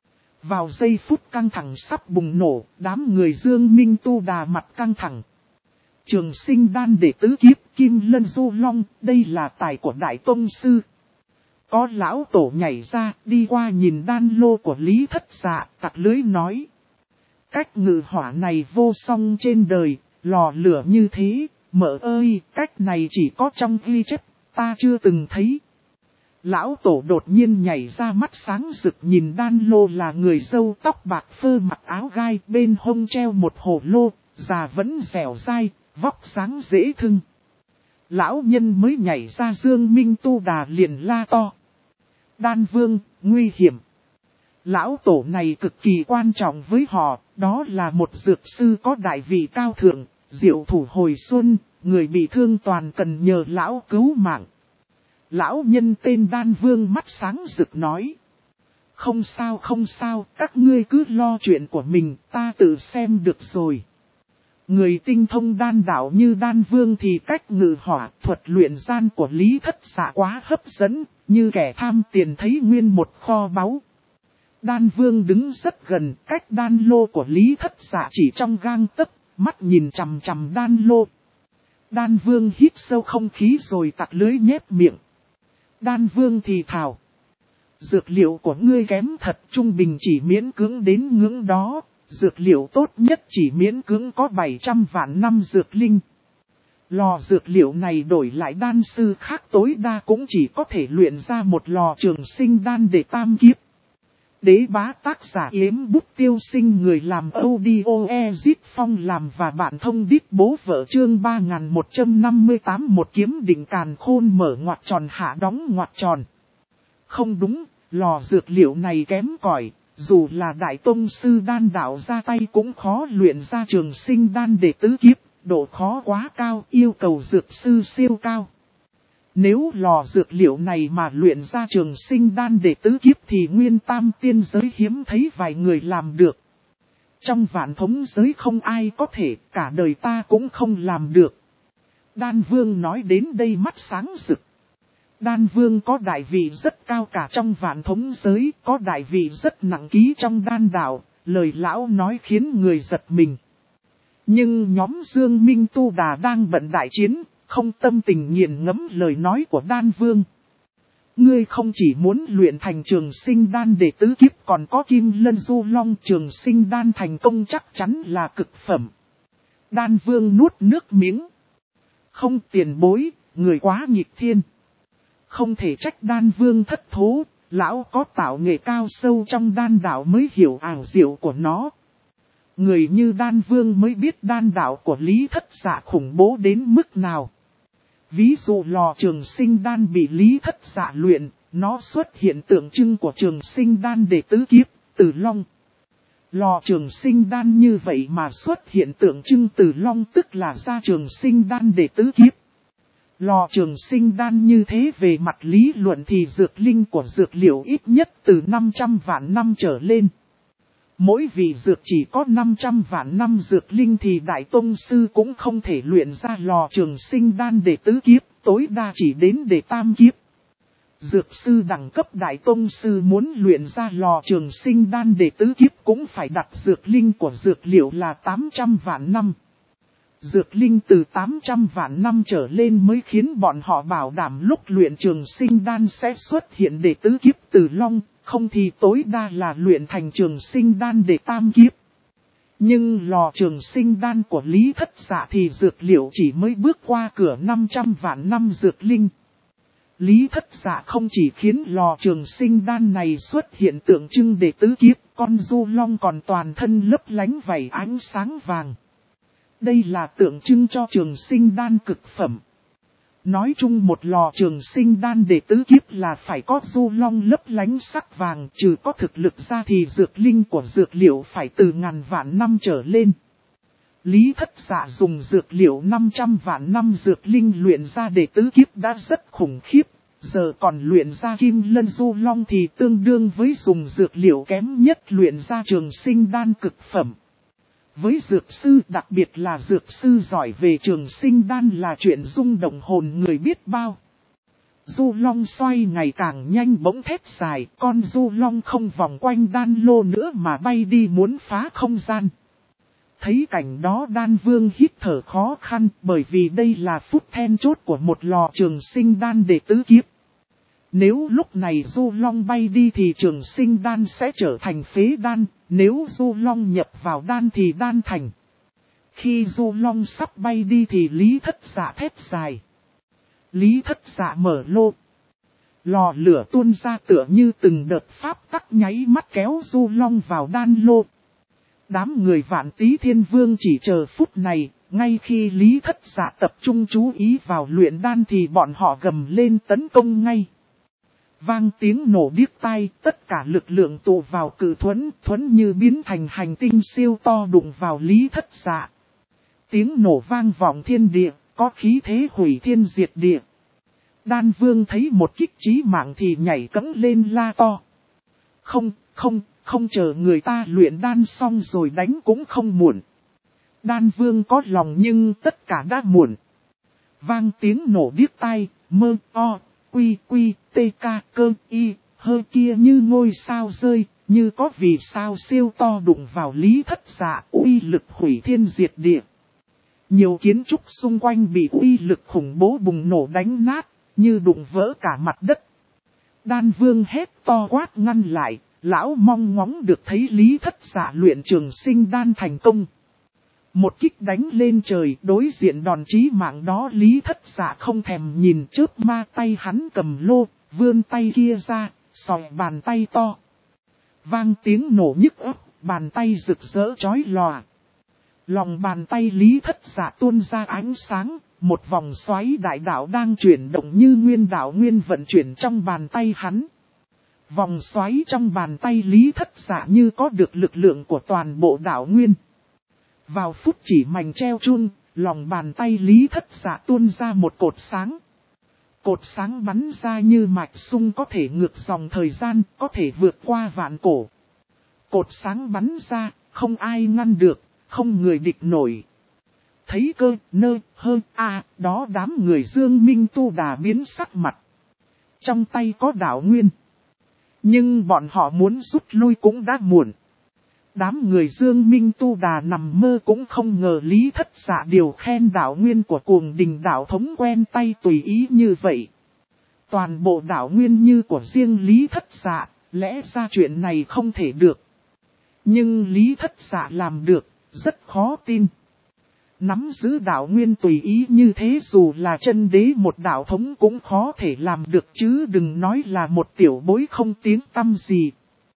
S1: Vào giây phút căng thẳng sắp bùng nổ, đám người Dương Minh Tu Đà mặt căng thẳng. Trường Sinh Đan đệ tứ kiếp Kim Lân Du Long, đây là tài của Đại Tông Sư. Có lão tổ nhảy ra, đi qua nhìn đan lô của Lý Thất Dạ, tặc lưới nói. Cách ngự hỏa này vô song trên đời, lò lửa như thế, mợ ơi, cách này chỉ có trong ghi chép, ta chưa từng thấy. Lão tổ đột nhiên nhảy ra mắt sáng rực nhìn đan lô là người râu tóc bạc phơ mặc áo gai, bên hông treo một hổ lô, già vẫn dẻo dai, vóc dáng dễ thương. Lão nhân mới nhảy ra Dương Minh Tu Đà liền la to. Đan Vương, nguy hiểm. Lão tổ này cực kỳ quan trọng với họ, đó là một dược sư có đại vị cao thượng, diệu thủ hồi xuân, người bị thương toàn cần nhờ lão cứu mạng. Lão nhân tên Đan Vương mắt sáng rực nói. Không sao, các ngươi cứ lo chuyện của mình, ta tự xem được rồi. Người tinh thông đan đạo như Đan Vương thì cách ngự hỏa thuật luyện gian của Lý Thất Dạ quá hấp dẫn, như kẻ tham tiền thấy nguyên một kho báu. Đan Vương đứng rất gần, cách đan lô của Lý Thất Dạ chỉ trong gang tấc, mắt nhìn chằm chằm đan lô. Đan Vương hít sâu không khí rồi tặc lưới nhép miệng. Đan Vương thì thào. Dược liệu của ngươi kém thật, trung bình chỉ miễn cưỡng đến ngưỡng đó, dược liệu tốt nhất chỉ miễn cưỡng có 700 vạn năm dược linh. Lò dược liệu này đổi lại đan sư khác tối đa cũng chỉ có thể luyện ra một lò trường sinh đan để tam kiếp. Đế bá tác giả Yếm Bút Tiêu Sinh, người làm audio Ezit Phong làm và bạn thông đít bố vợ, chương 3158, một kiếm định càn khôn mở ngoặc tròn hạ đóng ngoặc tròn. Không đúng, lò dược liệu này kém cỏi, dù là đại tông sư đan đạo ra tay cũng khó luyện ra trường sinh đan để tứ kiếp, độ khó quá cao, yêu cầu dược sư siêu cao. Nếu lò dược liệu này mà luyện ra trường sinh đan để tứ kiếp thì nguyên tam tiên giới hiếm thấy vài người làm được. Trong vạn thống giới không ai có thể, cả đời ta cũng không làm được. Đan Vương nói đến đây mắt sáng rực. Đan Vương có đại vị rất cao cả trong vạn thống giới, có đại vị rất nặng ký trong đan đạo, lời lão nói khiến người giật mình. Nhưng nhóm Dương Minh Tu Đà đang bận đại chiến, không tâm tình nghiền ngẫm lời nói của Đan Vương. Ngươi không chỉ muốn luyện thành trường sinh đan để tứ kiếp, còn có Kim Lân Du Long, trường sinh đan thành công chắc chắn là cực phẩm. Đan Vương nuốt nước miếng. Không, tiền bối, người quá nghịch thiên. Không thể trách Đan Vương thất thố, lão có tạo nghệ cao sâu trong đan đạo mới hiểu ảo diệu của nó. Người như Đan Vương mới biết đan đạo của Lý Thất Dạ khủng bố đến mức nào. Ví dụ lò trường sinh đan bị Lý Thất Dạ luyện, nó xuất hiện tượng trưng của trường sinh đan để tứ kiếp, Tử Long. Lò trường sinh đan như vậy mà xuất hiện tượng trưng Tử Long tức là ra trường sinh đan để tứ kiếp. Lò trường sinh đan như thế về mặt lý luận thì dược linh của dược liệu ít nhất từ 500 vạn năm trở lên. Mỗi vị dược chỉ có 500 vạn năm dược linh thì Đại Tông Sư cũng không thể luyện ra lò trường sinh đan để tứ kiếp, tối đa chỉ đến để tam kiếp. Dược sư đẳng cấp Đại Tông Sư muốn luyện ra lò trường sinh đan để tứ kiếp cũng phải đặt dược linh của dược liệu là 800 vạn năm. Dược linh từ 800 vạn năm trở lên mới khiến bọn họ bảo đảm lúc luyện trường sinh đan sẽ xuất hiện để tứ kiếp Tử Long, không thì tối đa là luyện thành trường sinh đan để tam kiếp. Nhưng lò trường sinh đan của Lý Thất Dạ thì dược liệu chỉ mới bước qua cửa 500 vạn năm dược linh. Lý Thất Dạ không chỉ khiến lò trường sinh đan này xuất hiện tượng trưng để tứ kiếp, con du long còn toàn thân lấp lánh vảy ánh sáng vàng. Đây là tượng trưng cho trường sinh đan cực phẩm. Nói chung một lò trường sinh đan để tứ kiếp là phải có du long lấp lánh sắc vàng, trừ có thực lực ra thì dược linh của dược liệu phải từ ngàn vạn năm trở lên. Lý Thất Dạ dùng dược liệu 500 vạn năm dược linh luyện ra để tứ kiếp đã rất khủng khiếp, giờ còn luyện ra Kim Lân Du Long thì tương đương với dùng dược liệu kém nhất luyện ra trường sinh đan cực phẩm. Với dược sư, đặc biệt là dược sư giỏi về trường sinh đan là chuyện rung động hồn người biết bao. Du long xoay ngày càng nhanh bỗng thét dài, con du long không vòng quanh đan lô nữa mà bay đi muốn phá không gian. Thấy cảnh đó Đan Vương hít thở khó khăn bởi vì đây là phút then chốt của một lò trường sinh đan để tứ kiếp. Nếu lúc này du long bay đi thì trường sinh đan sẽ trở thành phế đan, nếu du long nhập vào đan thì đan thành. Khi du long sắp bay đi thì Lý Thất Dạ thét dài. Lý Thất Dạ mở lô. Lò lửa tuôn ra tựa như từng đợt pháp tắc nháy mắt kéo du long vào đan lô. Đám người Vạn Tý Thiên Vương chỉ chờ phút này, ngay khi Lý Thất Dạ tập trung chú ý vào luyện đan thì bọn họ gầm lên tấn công ngay. Vang tiếng nổ điếc tai, tất cả lực lượng tụ vào cự thuẫn, thuẫn như biến thành hành tinh siêu to đụng vào Lý Thất Dạ. Tiếng nổ vang vọng thiên địa, có khí thế hủy thiên diệt địa. Đan Vương thấy một kích chí mạng thì nhảy cẫng lên la to. Không chờ người ta luyện đan xong rồi đánh cũng không muộn. Đan Vương có lòng nhưng tất cả đã muộn. Vang tiếng nổ điếc tai, mơ o. Quy, tê ca, cơ, y, hơi kia như ngôi sao rơi, như có vì sao siêu to đụng vào Lý Thất Dạ, uy lực hủy thiên diệt địa. Nhiều kiến trúc xung quanh bị uy lực khủng bố bùng nổ đánh nát, như đụng vỡ cả mặt đất. Đan Vương hét to quát ngăn lại, Lão mong ngóng được thấy Lý Thất Dạ luyện trường sinh đan thành công. Một kích đánh lên trời, đối diện đòn chí mạng đó Lý Thất Dạ không thèm nhìn, chớp ma tay hắn cầm lô, vươn tay kia ra, sòi bàn tay to. Vang tiếng nổ nhức óc, bàn tay rực rỡ chói lòa. Lòng bàn tay Lý Thất Dạ tuôn ra ánh sáng, một vòng xoáy đại đạo đang chuyển động như nguyên đạo nguyên vận chuyển trong bàn tay hắn. Vòng xoáy trong bàn tay Lý Thất Dạ như có được lực lượng của toàn bộ đạo nguyên. Vào phút chỉ mảnh treo chuông, lòng bàn tay Lý Thất Dạ tuôn ra một cột sáng. Cột sáng bắn ra như mạch sung có thể ngược dòng thời gian, có thể vượt qua vạn cổ. Cột sáng bắn ra, không ai ngăn được, không người địch nổi. Thấy cơ, nơ, hơ, đó đám người Dương Minh Tu Đà biến sắc mặt. Trong tay có đạo nguyên. Nhưng bọn họ muốn rút lui cũng đã muộn. Đám người Dương Minh Tu Đà nằm mơ cũng không ngờ Lý Thất Dạ điều khen đạo nguyên của Cuồng Đình đạo thống quen tay tùy ý như vậy. Toàn bộ đạo nguyên như của riêng Lý Thất Dạ, lẽ ra chuyện này không thể được. Nhưng Lý Thất Dạ làm được, rất khó tin. Nắm giữ đạo nguyên tùy ý như thế dù là chân đế một đạo thống cũng khó thể làm được chứ đừng nói là một tiểu bối không tiếng tăm gì.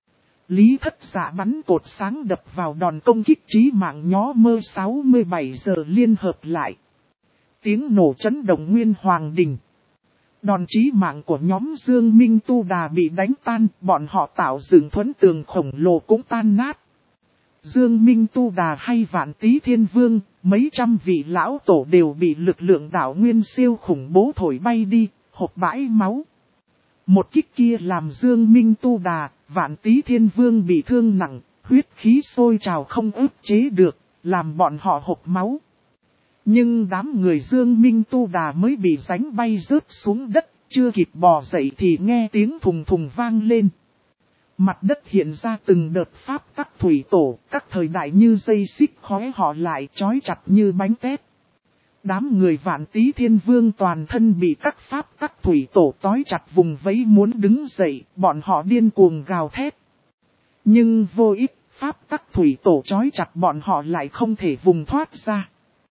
S1: Lý Thất Dạ bắn cột sáng đập vào đòn công kích chí mạng nhó mơ 67 giờ liên hợp lại. Tiếng nổ chấn động nguyên hoàng đình. Đòn chí mạng của nhóm Dương Minh Tu Đà bị đánh tan, bọn họ tạo dựng thuẫn tường khổng lồ cũng tan nát. Dương Minh Tu Đà hay Vạn Tý Thiên Vương, mấy trăm vị lão tổ đều bị lực lượng đạo nguyên siêu khủng bố thổi bay đi, hộc bãi máu. Một kích kia làm Dương Minh Tu Đà, Vạn Tý Thiên Vương bị thương nặng, huyết khí sôi trào không ức chế được, làm bọn họ hộc máu. Nhưng đám người Dương Minh Tu Đà mới bị đánh bay rớt xuống đất, chưa kịp bò dậy thì nghe tiếng thùng thùng vang lên. Mặt đất hiện ra từng đợt pháp tắc thủy tổ, các thời đại như dây xích khói họ lại trói chặt như bánh tét. Đám người Vạn Tý Thiên Vương toàn thân bị các pháp tắc thủy tổ trói chặt vùng vẫy muốn đứng dậy, bọn họ điên cuồng gào thét. Nhưng vô ích, pháp tắc thủy tổ trói chặt bọn họ lại không thể vùng thoát ra.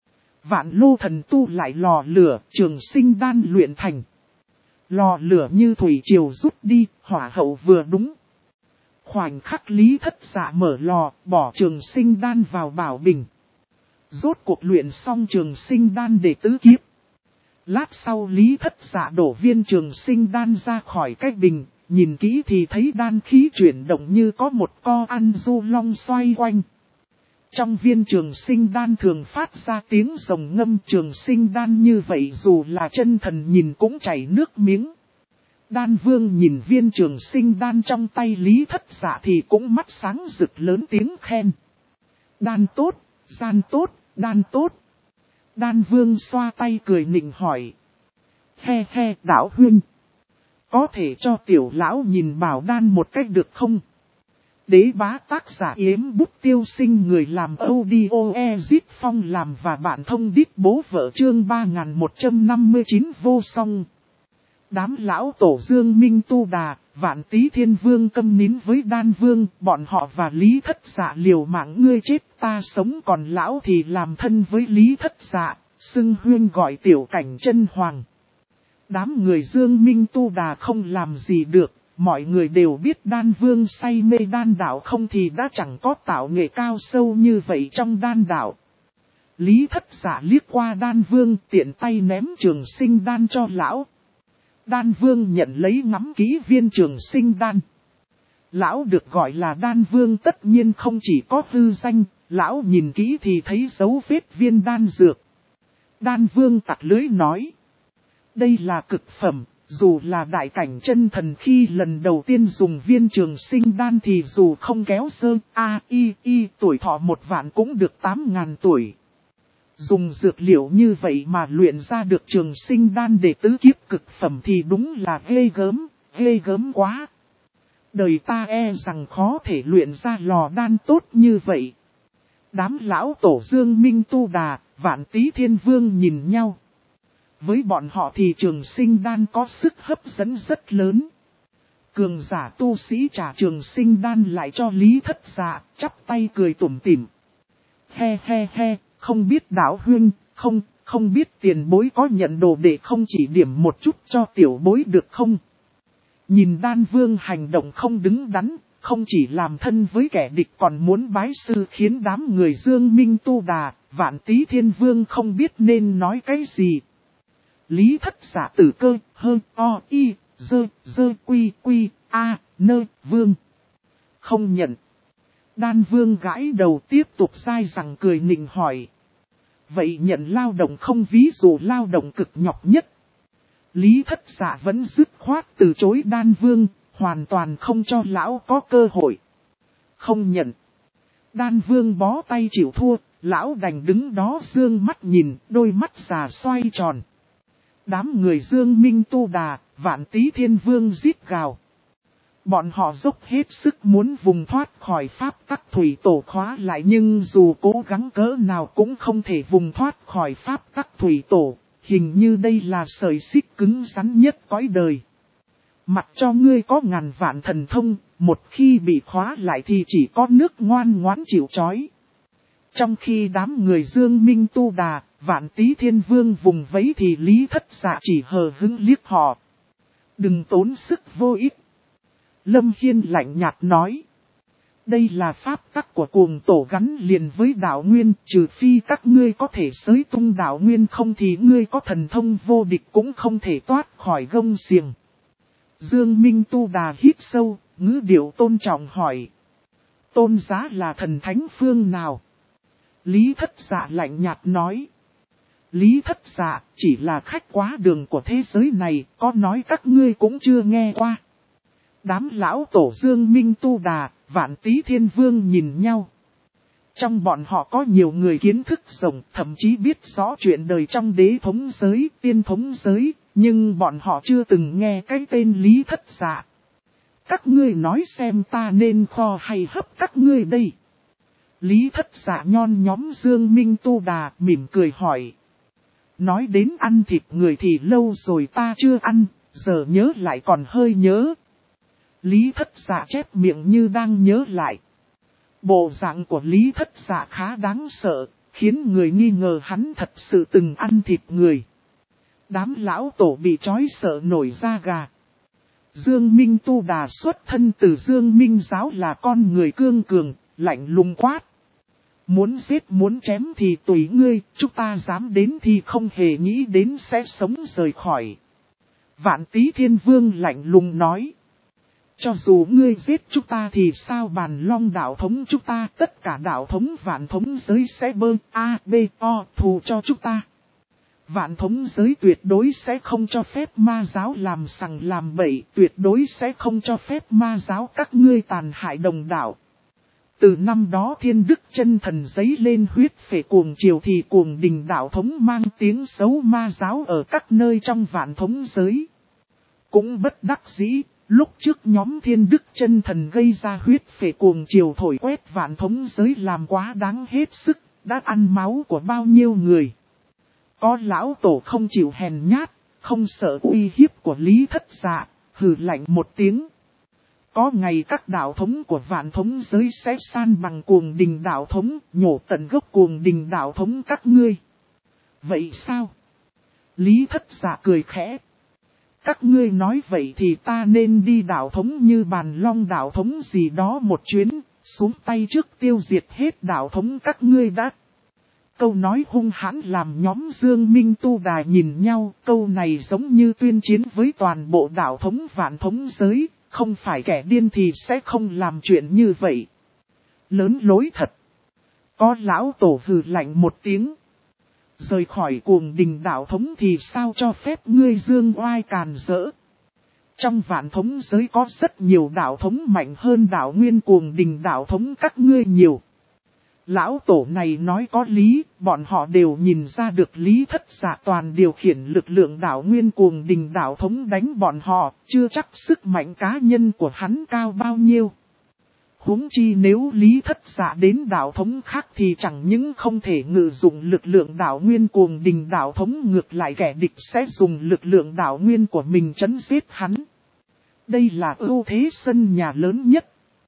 S1: Vạn Lô Thần tu lại lò lửa, trường sinh đan luyện thành. Lò lửa như thủy triều rút đi, hỏa hậu vừa đúng. Khoảnh khắc Lý Thất Dạ mở lò, bỏ trường sinh đan vào bảo bình. Rốt cuộc luyện xong trường sinh đan để tứ kiếp. Lát sau Lý Thất Dạ đổ viên trường sinh đan ra khỏi cái bình, nhìn kỹ thì thấy đan khí chuyển động như có một co ăn du long xoay quanh. Trong viên trường sinh đan thường phát ra tiếng rồng ngâm, trường sinh đan như vậy dù là chân thần nhìn cũng chảy nước miếng. Đan Vương nhìn viên trường sinh đan trong tay Lý Thất Dạ thì cũng mắt sáng rực lớn tiếng khen. Đan tốt, gian tốt, đan tốt. Đan Vương xoa tay cười nịnh hỏi. He he, đạo huynh. Có thể cho tiểu lão nhìn bảo đan một cách được không? Đế bá tác giả Yếm Bút Tiêu Sinh, người làm audio Ezit Phong làm và bạn thông đít bố vợ chương 3159 vô song. Đám lão tổ Dương Minh Tu Đà, Vạn Tý Thiên Vương câm nín với Đan Vương, bọn họ và Lý Thất Dạ liều mạng ngươi chết ta sống, còn lão thì làm thân với Lý Thất Dạ, xưng huyên gọi tiểu cảnh chân hoàng. Đám người Dương Minh Tu Đà không làm gì được, mọi người đều biết Đan Vương say mê đan đạo không thì đã chẳng có tạo nghệ cao sâu như vậy trong đan đạo. Lý Thất Dạ liếc qua Đan Vương tiện tay ném trường sinh đan cho lão. Đan Vương nhận lấy ngắm kỹ viên trường sinh đan. Lão được gọi là Đan Vương tất nhiên không chỉ có hư danh, lão nhìn kỹ thì thấy dấu vết viên đan dược. Đan Vương tặc lưới nói. Đây là cực phẩm, dù là đại cảnh chân thần khi lần đầu tiên dùng viên trường sinh đan thì dù không kéo sơ tuổi thọ 1 vạn cũng được 8.000 tuổi. Dùng dược liệu như vậy mà luyện ra được trường sinh đan để tứ kiếp cực phẩm thì đúng là ghê gớm quá. Đời ta e rằng khó thể luyện ra lò đan tốt như vậy. Đám lão tổ Dương Minh Tu Đà, Vạn Tý Thiên Vương nhìn nhau. Với bọn họ thì trường sinh đan có sức hấp dẫn rất lớn. Cường giả tu sĩ trả trường sinh đan lại cho Lý Thất Dạ, chắp tay cười tủm tỉm. He he he, không biết đạo huynh, không biết tiền bối có nhận đồ để không chỉ điểm một chút cho tiểu bối được không? Nhìn đan vương hành động không đứng đắn, không chỉ làm thân với kẻ địch còn muốn bái sư, khiến đám người Dương Minh Tu Đà, Vạn Tý Thiên Vương không biết nên nói cái gì. Lý Thất Dạ tử cơ, hơ, o, y, dơ, quy, a, nơ, vương. Không nhận. Đan vương gãi đầu tiếp tục dai rằng cười nịnh hỏi. Vậy nhận lao động không, ví dụ lao động cực nhọc nhất? Lý Thất Dạ vẫn dứt khoát từ chối đan vương, hoàn toàn không cho lão có cơ hội. Không nhận. Đan vương bó tay chịu thua, lão đành đứng đó dương mắt nhìn, đôi mắt già xoay tròn. Đám người Dương Minh Tu Đà, Vạn Tý Thiên Vương rít gào. Bọn họ dốc hết sức muốn vùng thoát khỏi pháp tắc thủy tổ khóa lại, nhưng dù cố gắng cỡ nào cũng không thể vùng thoát khỏi pháp tắc thủy tổ. Hình như đây là sợi xích cứng rắn nhất cõi đời. Mặc cho ngươi có ngàn vạn thần thông, một khi bị khóa lại thì chỉ có nước ngoan ngoãn chịu trói. Trong khi đám người Dương Minh Tu Đà, Vạn Tý Thiên Vương vùng vẫy thì Lý Thất Dạ chỉ hờ hững liếc họ. Đừng tốn sức vô ích. Lâm Hiên lạnh nhạt nói. Đây là pháp tắc của cuồng tổ gắn liền với đạo nguyên, trừ phi các ngươi có thể xới tung đạo nguyên, không thì ngươi có thần thông vô địch cũng không thể thoát khỏi gông xiềng. Dương Minh Tu Đà hít sâu, ngữ điệu tôn trọng hỏi. Tôn giá là thần thánh phương nào? Lý Thất Dạ lạnh nhạt nói. Lý Thất Dạ chỉ là khách quá đường của thế giới này, có nói các ngươi cũng chưa nghe qua. Đám lão tổ Dương Minh Tu Đà, Vạn Tý Thiên Vương nhìn nhau. Trong bọn họ có nhiều người kiến thức rộng, thậm chí biết rõ chuyện đời trong đế thống giới, tiên thống giới, nhưng bọn họ chưa từng nghe cái tên Lý Thất Dạ. Các ngươi nói xem ta nên kho hay hấp các ngươi đây? Lý Thất Dạ nhon nhóm Dương Minh Tu Đà mỉm cười hỏi. Nói đến ăn thịt người thì lâu rồi ta chưa ăn, giờ nhớ lại còn hơi nhớ. Lý Thất Dạ chép miệng như đang nhớ lại. Bộ dạng của Lý Thất Dạ khá đáng sợ, khiến người nghi ngờ hắn thật sự từng ăn thịt người. Đám lão tổ bị trói sợ nổi da gà. Dương Minh Tu Đà xuất thân từ Dương Minh giáo là con người cương cường, lạnh lùng quát. Muốn giết muốn chém thì tùy ngươi, chúng ta dám đến thì không hề nghĩ đến sẽ sống rời khỏi. Vạn Tý Thiên Vương lạnh lùng nói. Cho dù ngươi giết chúng ta thì sao, Bàn Long đạo thống chúng ta, tất cả đạo thống vạn thống giới sẽ bơ a b o thù cho chúng ta. Vạn thống giới tuyệt đối sẽ không cho phép ma giáo làm sằng làm bậy, tuyệt đối sẽ không cho phép ma giáo các ngươi tàn hại đồng đạo. Từ năm đó Thiên Đức Chân Thần giấy lên huyết phệ cuồng triều thì cuồng đình đạo thống mang tiếng xấu ma giáo ở các nơi trong vạn thống giới. Cũng bất đắc dĩ, lúc trước nhóm Thiên Đức Chân Thần gây ra huyết phệ cuồng triều thổi quét vạn thống giới làm quá đáng hết sức, đã ăn máu của bao nhiêu người. Có lão tổ không chịu hèn nhát, không sợ uy hiếp của Lý Thất Dạ, hừ lạnh một tiếng. Có ngày các đạo thống của vạn thống giới sẽ san bằng cuồng đình đạo thống, nhổ tận gốc cuồng đình đạo thống các ngươi. Vậy sao? Lý Thất Dạ cười khẽ. Các ngươi nói vậy thì ta nên đi đạo thống như Bàn Long đạo thống gì đó một chuyến, xuống tay trước tiêu diệt hết đạo thống các ngươi đã. Câu nói hung hãn làm nhóm Dương Minh Tu Đà nhìn nhau, câu này giống như tuyên chiến với toàn bộ đạo thống vạn thống giới, không phải kẻ điên thì sẽ không làm chuyện như vậy. Lớn lối thật. Có lão tổ hừ lạnh một tiếng. Rời khỏi cuồng đình đạo thống thì sao cho phép ngươi dương oai càn rỡ. Trong vạn thống giới có rất nhiều đạo thống mạnh hơn đạo nguyên cuồng đình đạo thống các ngươi nhiều. Lão tổ này nói có lý, bọn họ đều nhìn ra được Lý Thất Dạ toàn điều khiển lực lượng đạo nguyên cuồng đình đạo thống đánh bọn họ, chưa chắc sức mạnh cá nhân của hắn cao bao nhiêu. Huống chi nếu Lý Thất Dạ đến đạo thống khác thì chẳng những không thể ngự dụng lực lượng đạo nguyên cuồng đình đạo thống, ngược lại kẻ địch sẽ dùng lực lượng đạo nguyên của mình trấn giết hắn. đây là ưu thế sân nhà lớn nhất.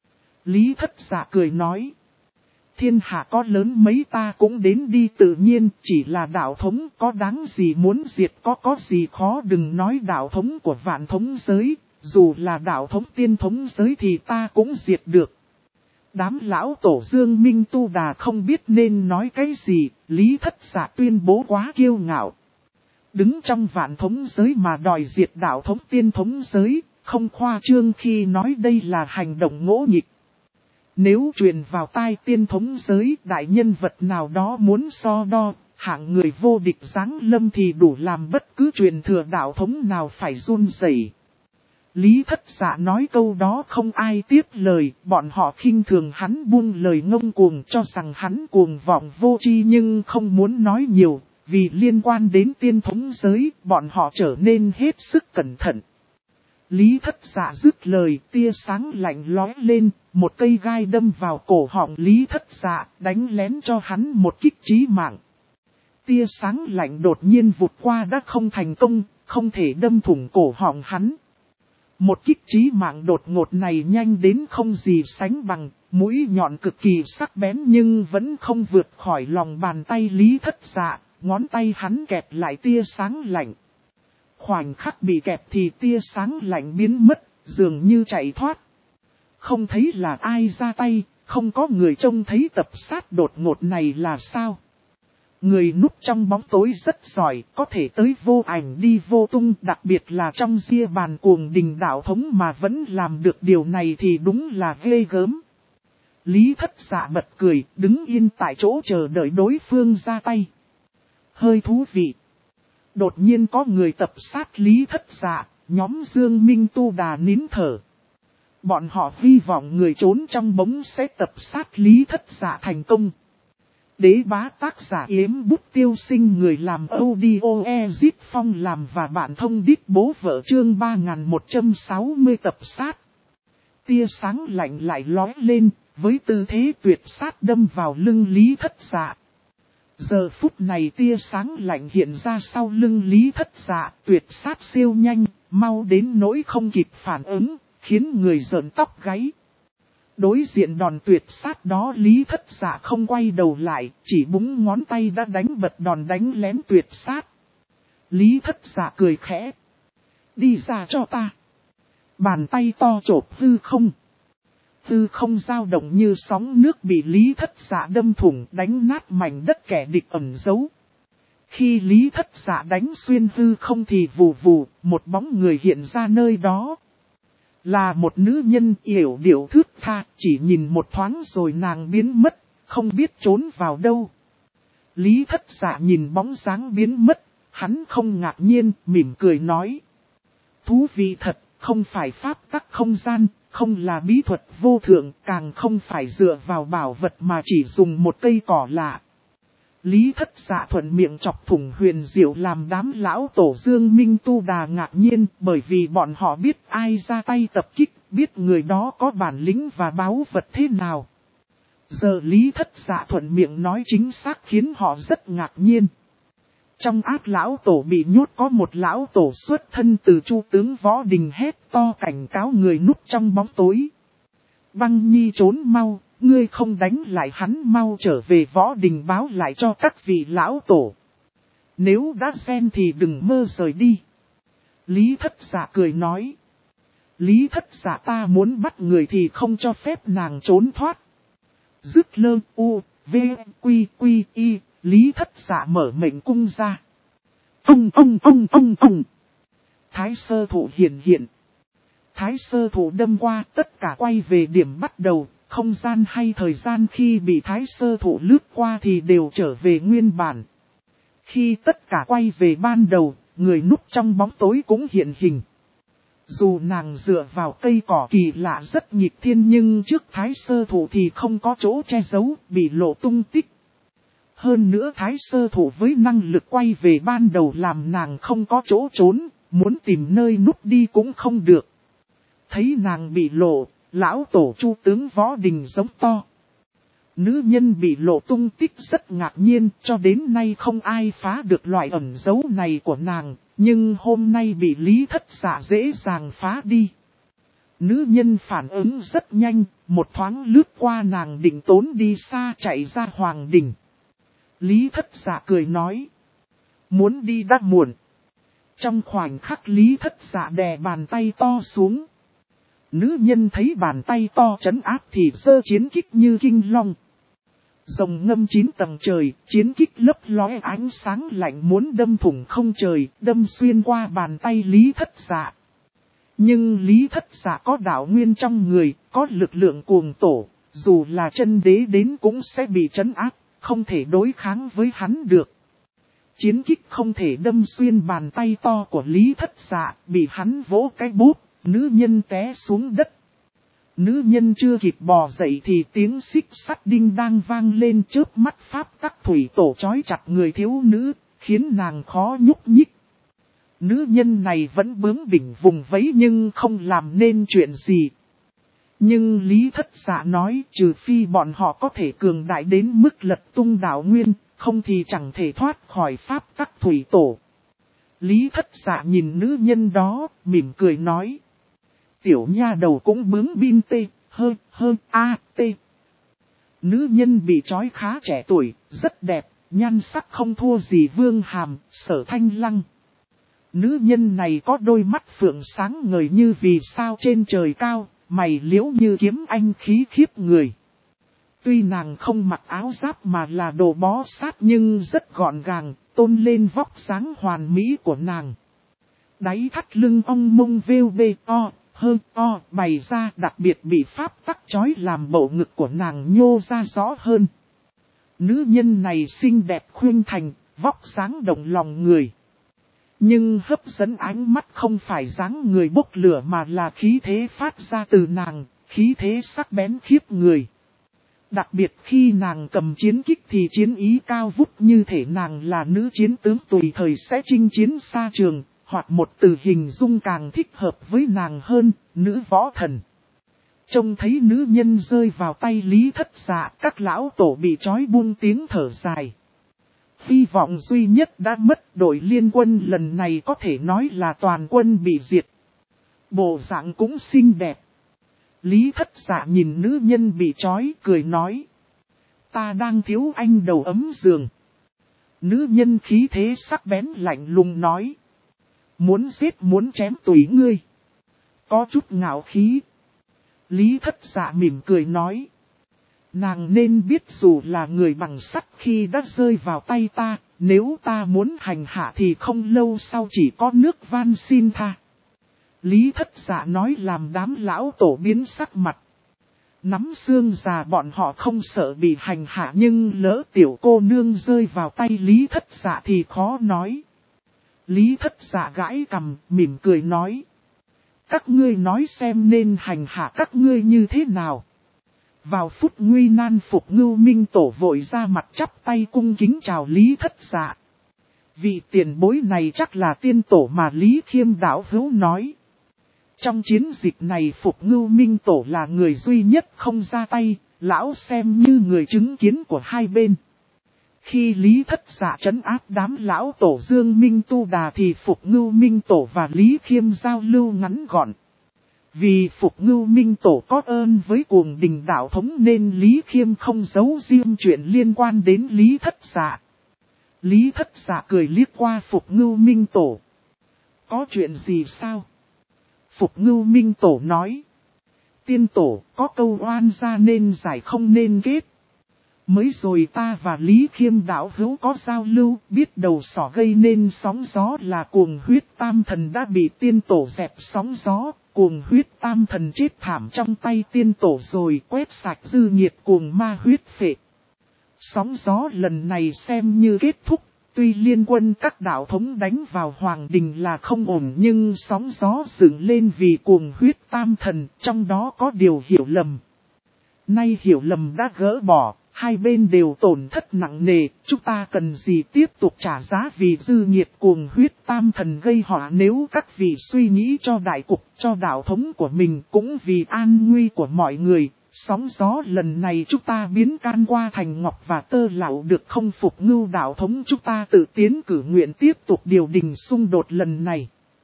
S1: Lý Thất Dạ cười nói. Thiên hạ có lớn mấy ta cũng đến đi, tự nhiên chỉ là đạo thống có đáng gì muốn diệt, có gì khó, đừng nói đạo thống của vạn thống giới, dù là đạo thống tiên thống giới thì ta cũng diệt được. Đám lão tổ Dương Minh Tu Đà không biết nên nói cái gì, Lý Thất Dạ tuyên bố quá kiêu ngạo. Đứng trong vạn thống giới mà đòi diệt đạo thống tiên thống giới, không khoa trương khi nói đây là hành động ngỗ nghịch. Nếu truyền vào tai tiên thống giới, đại nhân vật nào đó muốn so đo, hạng người vô địch giáng lâm thì đủ làm bất cứ truyền thừa đạo thống nào phải run rẩy. Lý Thất Dạ nói câu đó không ai tiếp lời, bọn họ khinh thường hắn buông lời ngông cuồng, cho rằng hắn cuồng vọng vô tri nhưng không muốn nói nhiều, vì liên quan đến tiên thống giới, bọn họ trở nên hết sức cẩn thận. Lý Thất Dạ dứt lời, tia sáng lạnh lóe lên, một cây gai đâm vào cổ họng Lý Thất Dạ, đánh lén cho hắn một kích chí mạng. Tia sáng lạnh đột nhiên vụt qua đã không thành công, không thể đâm thủng cổ họng hắn. Một kích chí mạng đột ngột này nhanh đến không gì sánh bằng, mũi nhọn cực kỳ sắc bén nhưng vẫn không vượt khỏi lòng bàn tay Lý Thất Dạ, ngón tay hắn kẹp lại tia sáng lạnh. Khoảnh khắc bị kẹp thì tia sáng lạnh biến mất, dường như chạy thoát. Không thấy là ai ra tay, không có người trông thấy tập sát đột ngột này là sao. Người núp trong bóng tối rất giỏi, có thể tới vô ảnh đi vô tung, đặc biệt là trong ria bàn cuồng đình đạo thống mà vẫn làm được điều này thì đúng là ghê gớm. Lý Thất Dạ bật cười, đứng yên tại chỗ chờ đợi đối phương ra tay. Hơi thú vị. Đột nhiên có người tập sát Lý Thất Dạ, nhóm Dương Minh Tu Đà nín thở. Bọn họ hy vọng người trốn trong bóng sẽ tập sát Lý Thất Dạ thành công. Đế bá tác giả Yếm Bút Tiêu Sinh, người làm audio Ezit Phong làm và bạn thông đít bố vợ, chương 3160 tập sát. Tia sáng lạnh lại lóe lên, với tư thế tuyệt sát đâm vào lưng Lý Thất Dạ. Giờ phút này tia sáng lạnh hiện ra sau lưng Lý Thất Dạ, tuyệt sát siêu nhanh, mau đến nỗi không kịp phản ứng, khiến người rợn tóc gáy. Đối diện đòn tuyệt sát đó Lý Thất Dạ không quay đầu lại, chỉ búng ngón tay đã đánh bật đòn đánh lén tuyệt sát. Lý Thất Dạ cười khẽ. Đi ra cho ta. Bàn tay to chộp hư không. Hư không dao động như sóng nước bị Lý Thất Dạ đâm thủng, đánh nát mảnh đất kẻ địch ẩn giấu. Khi Lý Thất Dạ đánh xuyên hư không thì vù vù, một bóng người hiện ra nơi đó. Là một nữ nhân yểu điệu thướt tha, chỉ nhìn một thoáng rồi nàng biến mất, không biết trốn vào đâu. Lý Thất Dạ nhìn bóng dáng biến mất, hắn không ngạc nhiên, mỉm cười nói. Thú vị thật, không phải pháp tắc không gian, không là bí thuật vô thượng, càng không phải dựa vào bảo vật mà chỉ dùng một cây cỏ lạ. Lý Thất Dạ thuận miệng chọc thủng huyền diệu làm đám lão tổ Dương Minh Tu Đà ngạc nhiên, bởi vì bọn họ biết ai ra tay tập kích, biết người đó có bản lĩnh và báu vật thế nào. Giờ Lý Thất Dạ thuận miệng nói chính xác khiến họ rất ngạc nhiên. Trong ác lão tổ bị nhốt có một lão tổ xuất thân từ Chu tướng Võ Đình hét to cảnh cáo người núp trong bóng tối. Băng Nhi trốn mau, ngươi không đánh lại hắn, mau trở về Võ Đình báo lại cho các vị lão tổ. Nếu đã xen thì đừng mơ rời đi. Lý Thất Dạ cười nói. Lý Thất Dạ ta muốn bắt người thì không cho phép nàng trốn thoát. Dứt lơ u, v, quy quy y. Lý Thất Dạ mở mệnh cung ra. Ông. Thái sơ thủ hiện. Thái sơ thủ đâm qua, tất cả quay về điểm bắt đầu, không gian hay thời gian khi bị thái sơ thủ lướt qua thì đều trở về nguyên bản. Khi tất cả quay về ban đầu, người núp trong bóng tối cũng hiện hình. Dù nàng dựa vào cây cỏ kỳ lạ rất nghịch thiên nhưng trước thái sơ thủ thì không có chỗ che giấu, bị lộ tung tích. Hơn nữa thái sơ thủ với năng lực quay về ban đầu làm nàng không có chỗ trốn, muốn tìm nơi núp đi cũng không được. Thấy nàng bị lộ, lão tổ Chu tướng Võ Đình giống to. Nữ nhân bị lộ tung tích rất ngạc nhiên, cho đến nay không ai phá được loại ẩn dấu này của nàng, nhưng hôm nay bị Lý Thất Dạ dễ dàng phá đi. Nữ nhân phản ứng rất nhanh, một thoáng lướt qua nàng định tốn đi xa chạy ra hoàng đình. Lý Thất Dạ cười nói. Muốn đi đã muộn. Trong khoảnh khắc Lý Thất Dạ đè bàn tay to xuống. Nữ nhân thấy bàn tay to trấn áp thì giơ chiến kích như kinh long. Rồng ngâm 9 tầng trời, chiến kích lấp lóe ánh sáng lạnh muốn đâm thủng không trời, đâm xuyên qua bàn tay Lý Thất Dạ. Nhưng Lý Thất Dạ có đạo nguyên trong người, có lực lượng cuồng tổ, dù là chân đế đến cũng sẽ bị trấn áp, không thể đối kháng với hắn được. Chiến kích không thể đâm xuyên bàn tay to của Lý Thất Dạ, bị hắn vỗ cái bút, nữ nhân té xuống đất. Nữ nhân chưa kịp bò dậy thì tiếng xích sắt đinh đang vang lên chớp mắt pháp tắc thủy tổ trói chặt người thiếu nữ, khiến nàng khó nhúc nhích. Nữ nhân này vẫn bướng bỉnh vùng vẫy nhưng không làm nên chuyện gì. Nhưng Lý Thất Dạ nói trừ phi bọn họ có thể cường đại đến mức lật tung đạo nguyên, không thì chẳng thể thoát khỏi pháp tắc thủy tổ. Lý Thất Dạ nhìn nữ nhân đó, mỉm cười nói. Tiểu nha đầu cũng bướng bin tê, tê. Nữ nhân bị trói khá trẻ tuổi, rất đẹp, nhan sắc không thua gì Vương Hàm, Sở Thanh Lăng. Nữ nhân này có đôi mắt phượng sáng ngời như vì sao trên trời cao, mày liễu như kiếm anh khí khiếp người. Tuy nàng không mặc áo giáp mà là đồ bó sát nhưng rất gọn gàng, tôn lên vóc dáng hoàn mỹ của nàng. Đáy thắt lưng ong mông vêu bê bày ra đặc biệt bị pháp tắc chói làm bộ ngực của nàng nhô ra rõ hơn. Nữ nhân này xinh đẹp khuyên thành, vóc dáng động lòng người. Nhưng hấp dẫn ánh mắt không phải dáng người bốc lửa mà là khí thế phát ra từ nàng, khí thế sắc bén khiếp người. Đặc biệt khi nàng cầm chiến kích thì chiến ý cao vút như thể nàng là nữ chiến tướng tùy thời sẽ chinh chiến xa trường, hoặc một từ hình dung càng thích hợp với nàng hơn, nữ võ thần. Trông thấy nữ nhân rơi vào tay Lý Thất Dạ, các lão tổ bị trói buông tiếng thở dài. Hy vọng duy nhất đã mất, đội liên quân lần này có thể nói là toàn quân bị diệt. Bộ dạng cũng xinh đẹp. Lý Thất Dạ nhìn nữ nhân bị trói cười nói. Ta đang thiếu anh đầu ấm giường. Nữ nhân khí thế sắc bén lạnh lùng nói. Muốn giết muốn chém tùy ngươi. Có chút ngạo khí. Lý Thất Dạ mỉm cười nói. Nàng nên biết dù là người bằng sắt khi đã rơi vào tay ta, nếu ta muốn hành hạ thì không lâu sau chỉ có nước van xin tha. Lý Thất Dạ nói làm đám lão tổ biến sắc mặt. Nắm xương già bọn họ không sợ bị hành hạ nhưng lỡ tiểu cô nương rơi vào tay Lý Thất Dạ thì khó nói. Lý Thất Dạ gãi cằm, mỉm cười nói. Các ngươi nói xem nên hành hạ các ngươi như thế nào. Vào phút nguy nan Phục Ngưu Minh Tổ vội ra mặt chắp tay cung kính chào Lý Thất Dạ. Vị tiền bối này chắc là tiên tổ mà Lý Khiêm đạo hữu nói. Trong chiến dịch này Phục Ngưu Minh Tổ là người duy nhất không ra tay, lão xem như người chứng kiến của hai bên. Khi Lý Thất Dạ trấn áp đám lão tổ Dương Minh Tu Đà thì Phục Ngưu Minh Tổ và Lý Khiêm giao lưu ngắn gọn. Vì Phục Ngưu Minh Tổ có ơn với Cuồng Đình đạo thống nên Lý Khiêm không giấu riêng chuyện liên quan đến Lý Thất Dạ. Lý Thất Dạ cười liếc qua Phục Ngưu Minh Tổ. Có chuyện gì sao? Phục Ngưu Minh Tổ nói. Tiên tổ có câu oan ra nên giải không nên kết. Mới rồi ta và Lý Khiêm đạo hữu có giao lưu, biết đầu sỏ gây nên sóng gió là Cuồng Huyết Tam Thần đã bị tiên tổ dẹp sóng gió. Cuồng Huyết Tam Thần chết thảm trong tay tiên tổ rồi quét sạch dư nhiệt cuồng ma huyết phệ. Sóng gió lần này xem như kết thúc, tuy liên quân các đạo thống đánh vào Hoàng Đình là không ổn nhưng sóng gió dựng lên vì Cuồng Huyết Tam Thần, trong đó có điều hiểu lầm. Nay hiểu lầm đã gỡ bỏ. Hai bên đều tổn thất nặng nề, chúng ta cần gì tiếp tục trả giá vì dư nhiệt Cuồng Huyết Tam Thần gây họa nếu các vị suy nghĩ cho đại cục, cho đạo thống của mình cũng vì an nguy của mọi người. Sóng gió lần này chúng ta biến can qua thành ngọc và tơ lạo được không Phục Ngưu đạo thống chúng ta tự tiến cử nguyện tiếp tục điều đình xung đột lần này.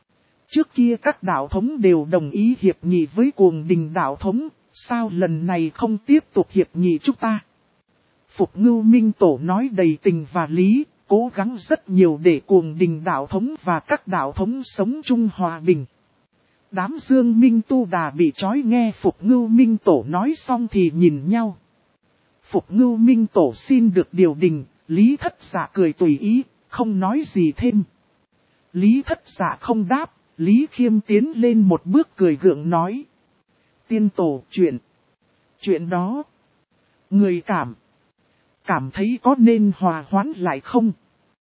S1: Trước kia các đạo thống đều đồng ý hiệp nghị với Cuồng Đình đạo thống, sao lần này không tiếp tục hiệp nghị chúng ta? Phục Ngưu Minh Tổ nói đầy tình và lý, cố gắng rất nhiều để Cuồng Đình đạo thống và các đạo thống sống chung hòa bình. Đám Dương Minh Tu Đà bị trói nghe Phục Ngưu Minh Tổ nói xong thì nhìn nhau. Phục Ngưu Minh Tổ xin được điều đình, Lý Thất Dạ cười tùy ý, không nói gì thêm. Lý Thất Dạ không đáp, Lý Khiêm tiến lên một bước cười gượng nói. Tiên Tổ chuyện đó, người cảm thấy có nên hòa hoãn lại không?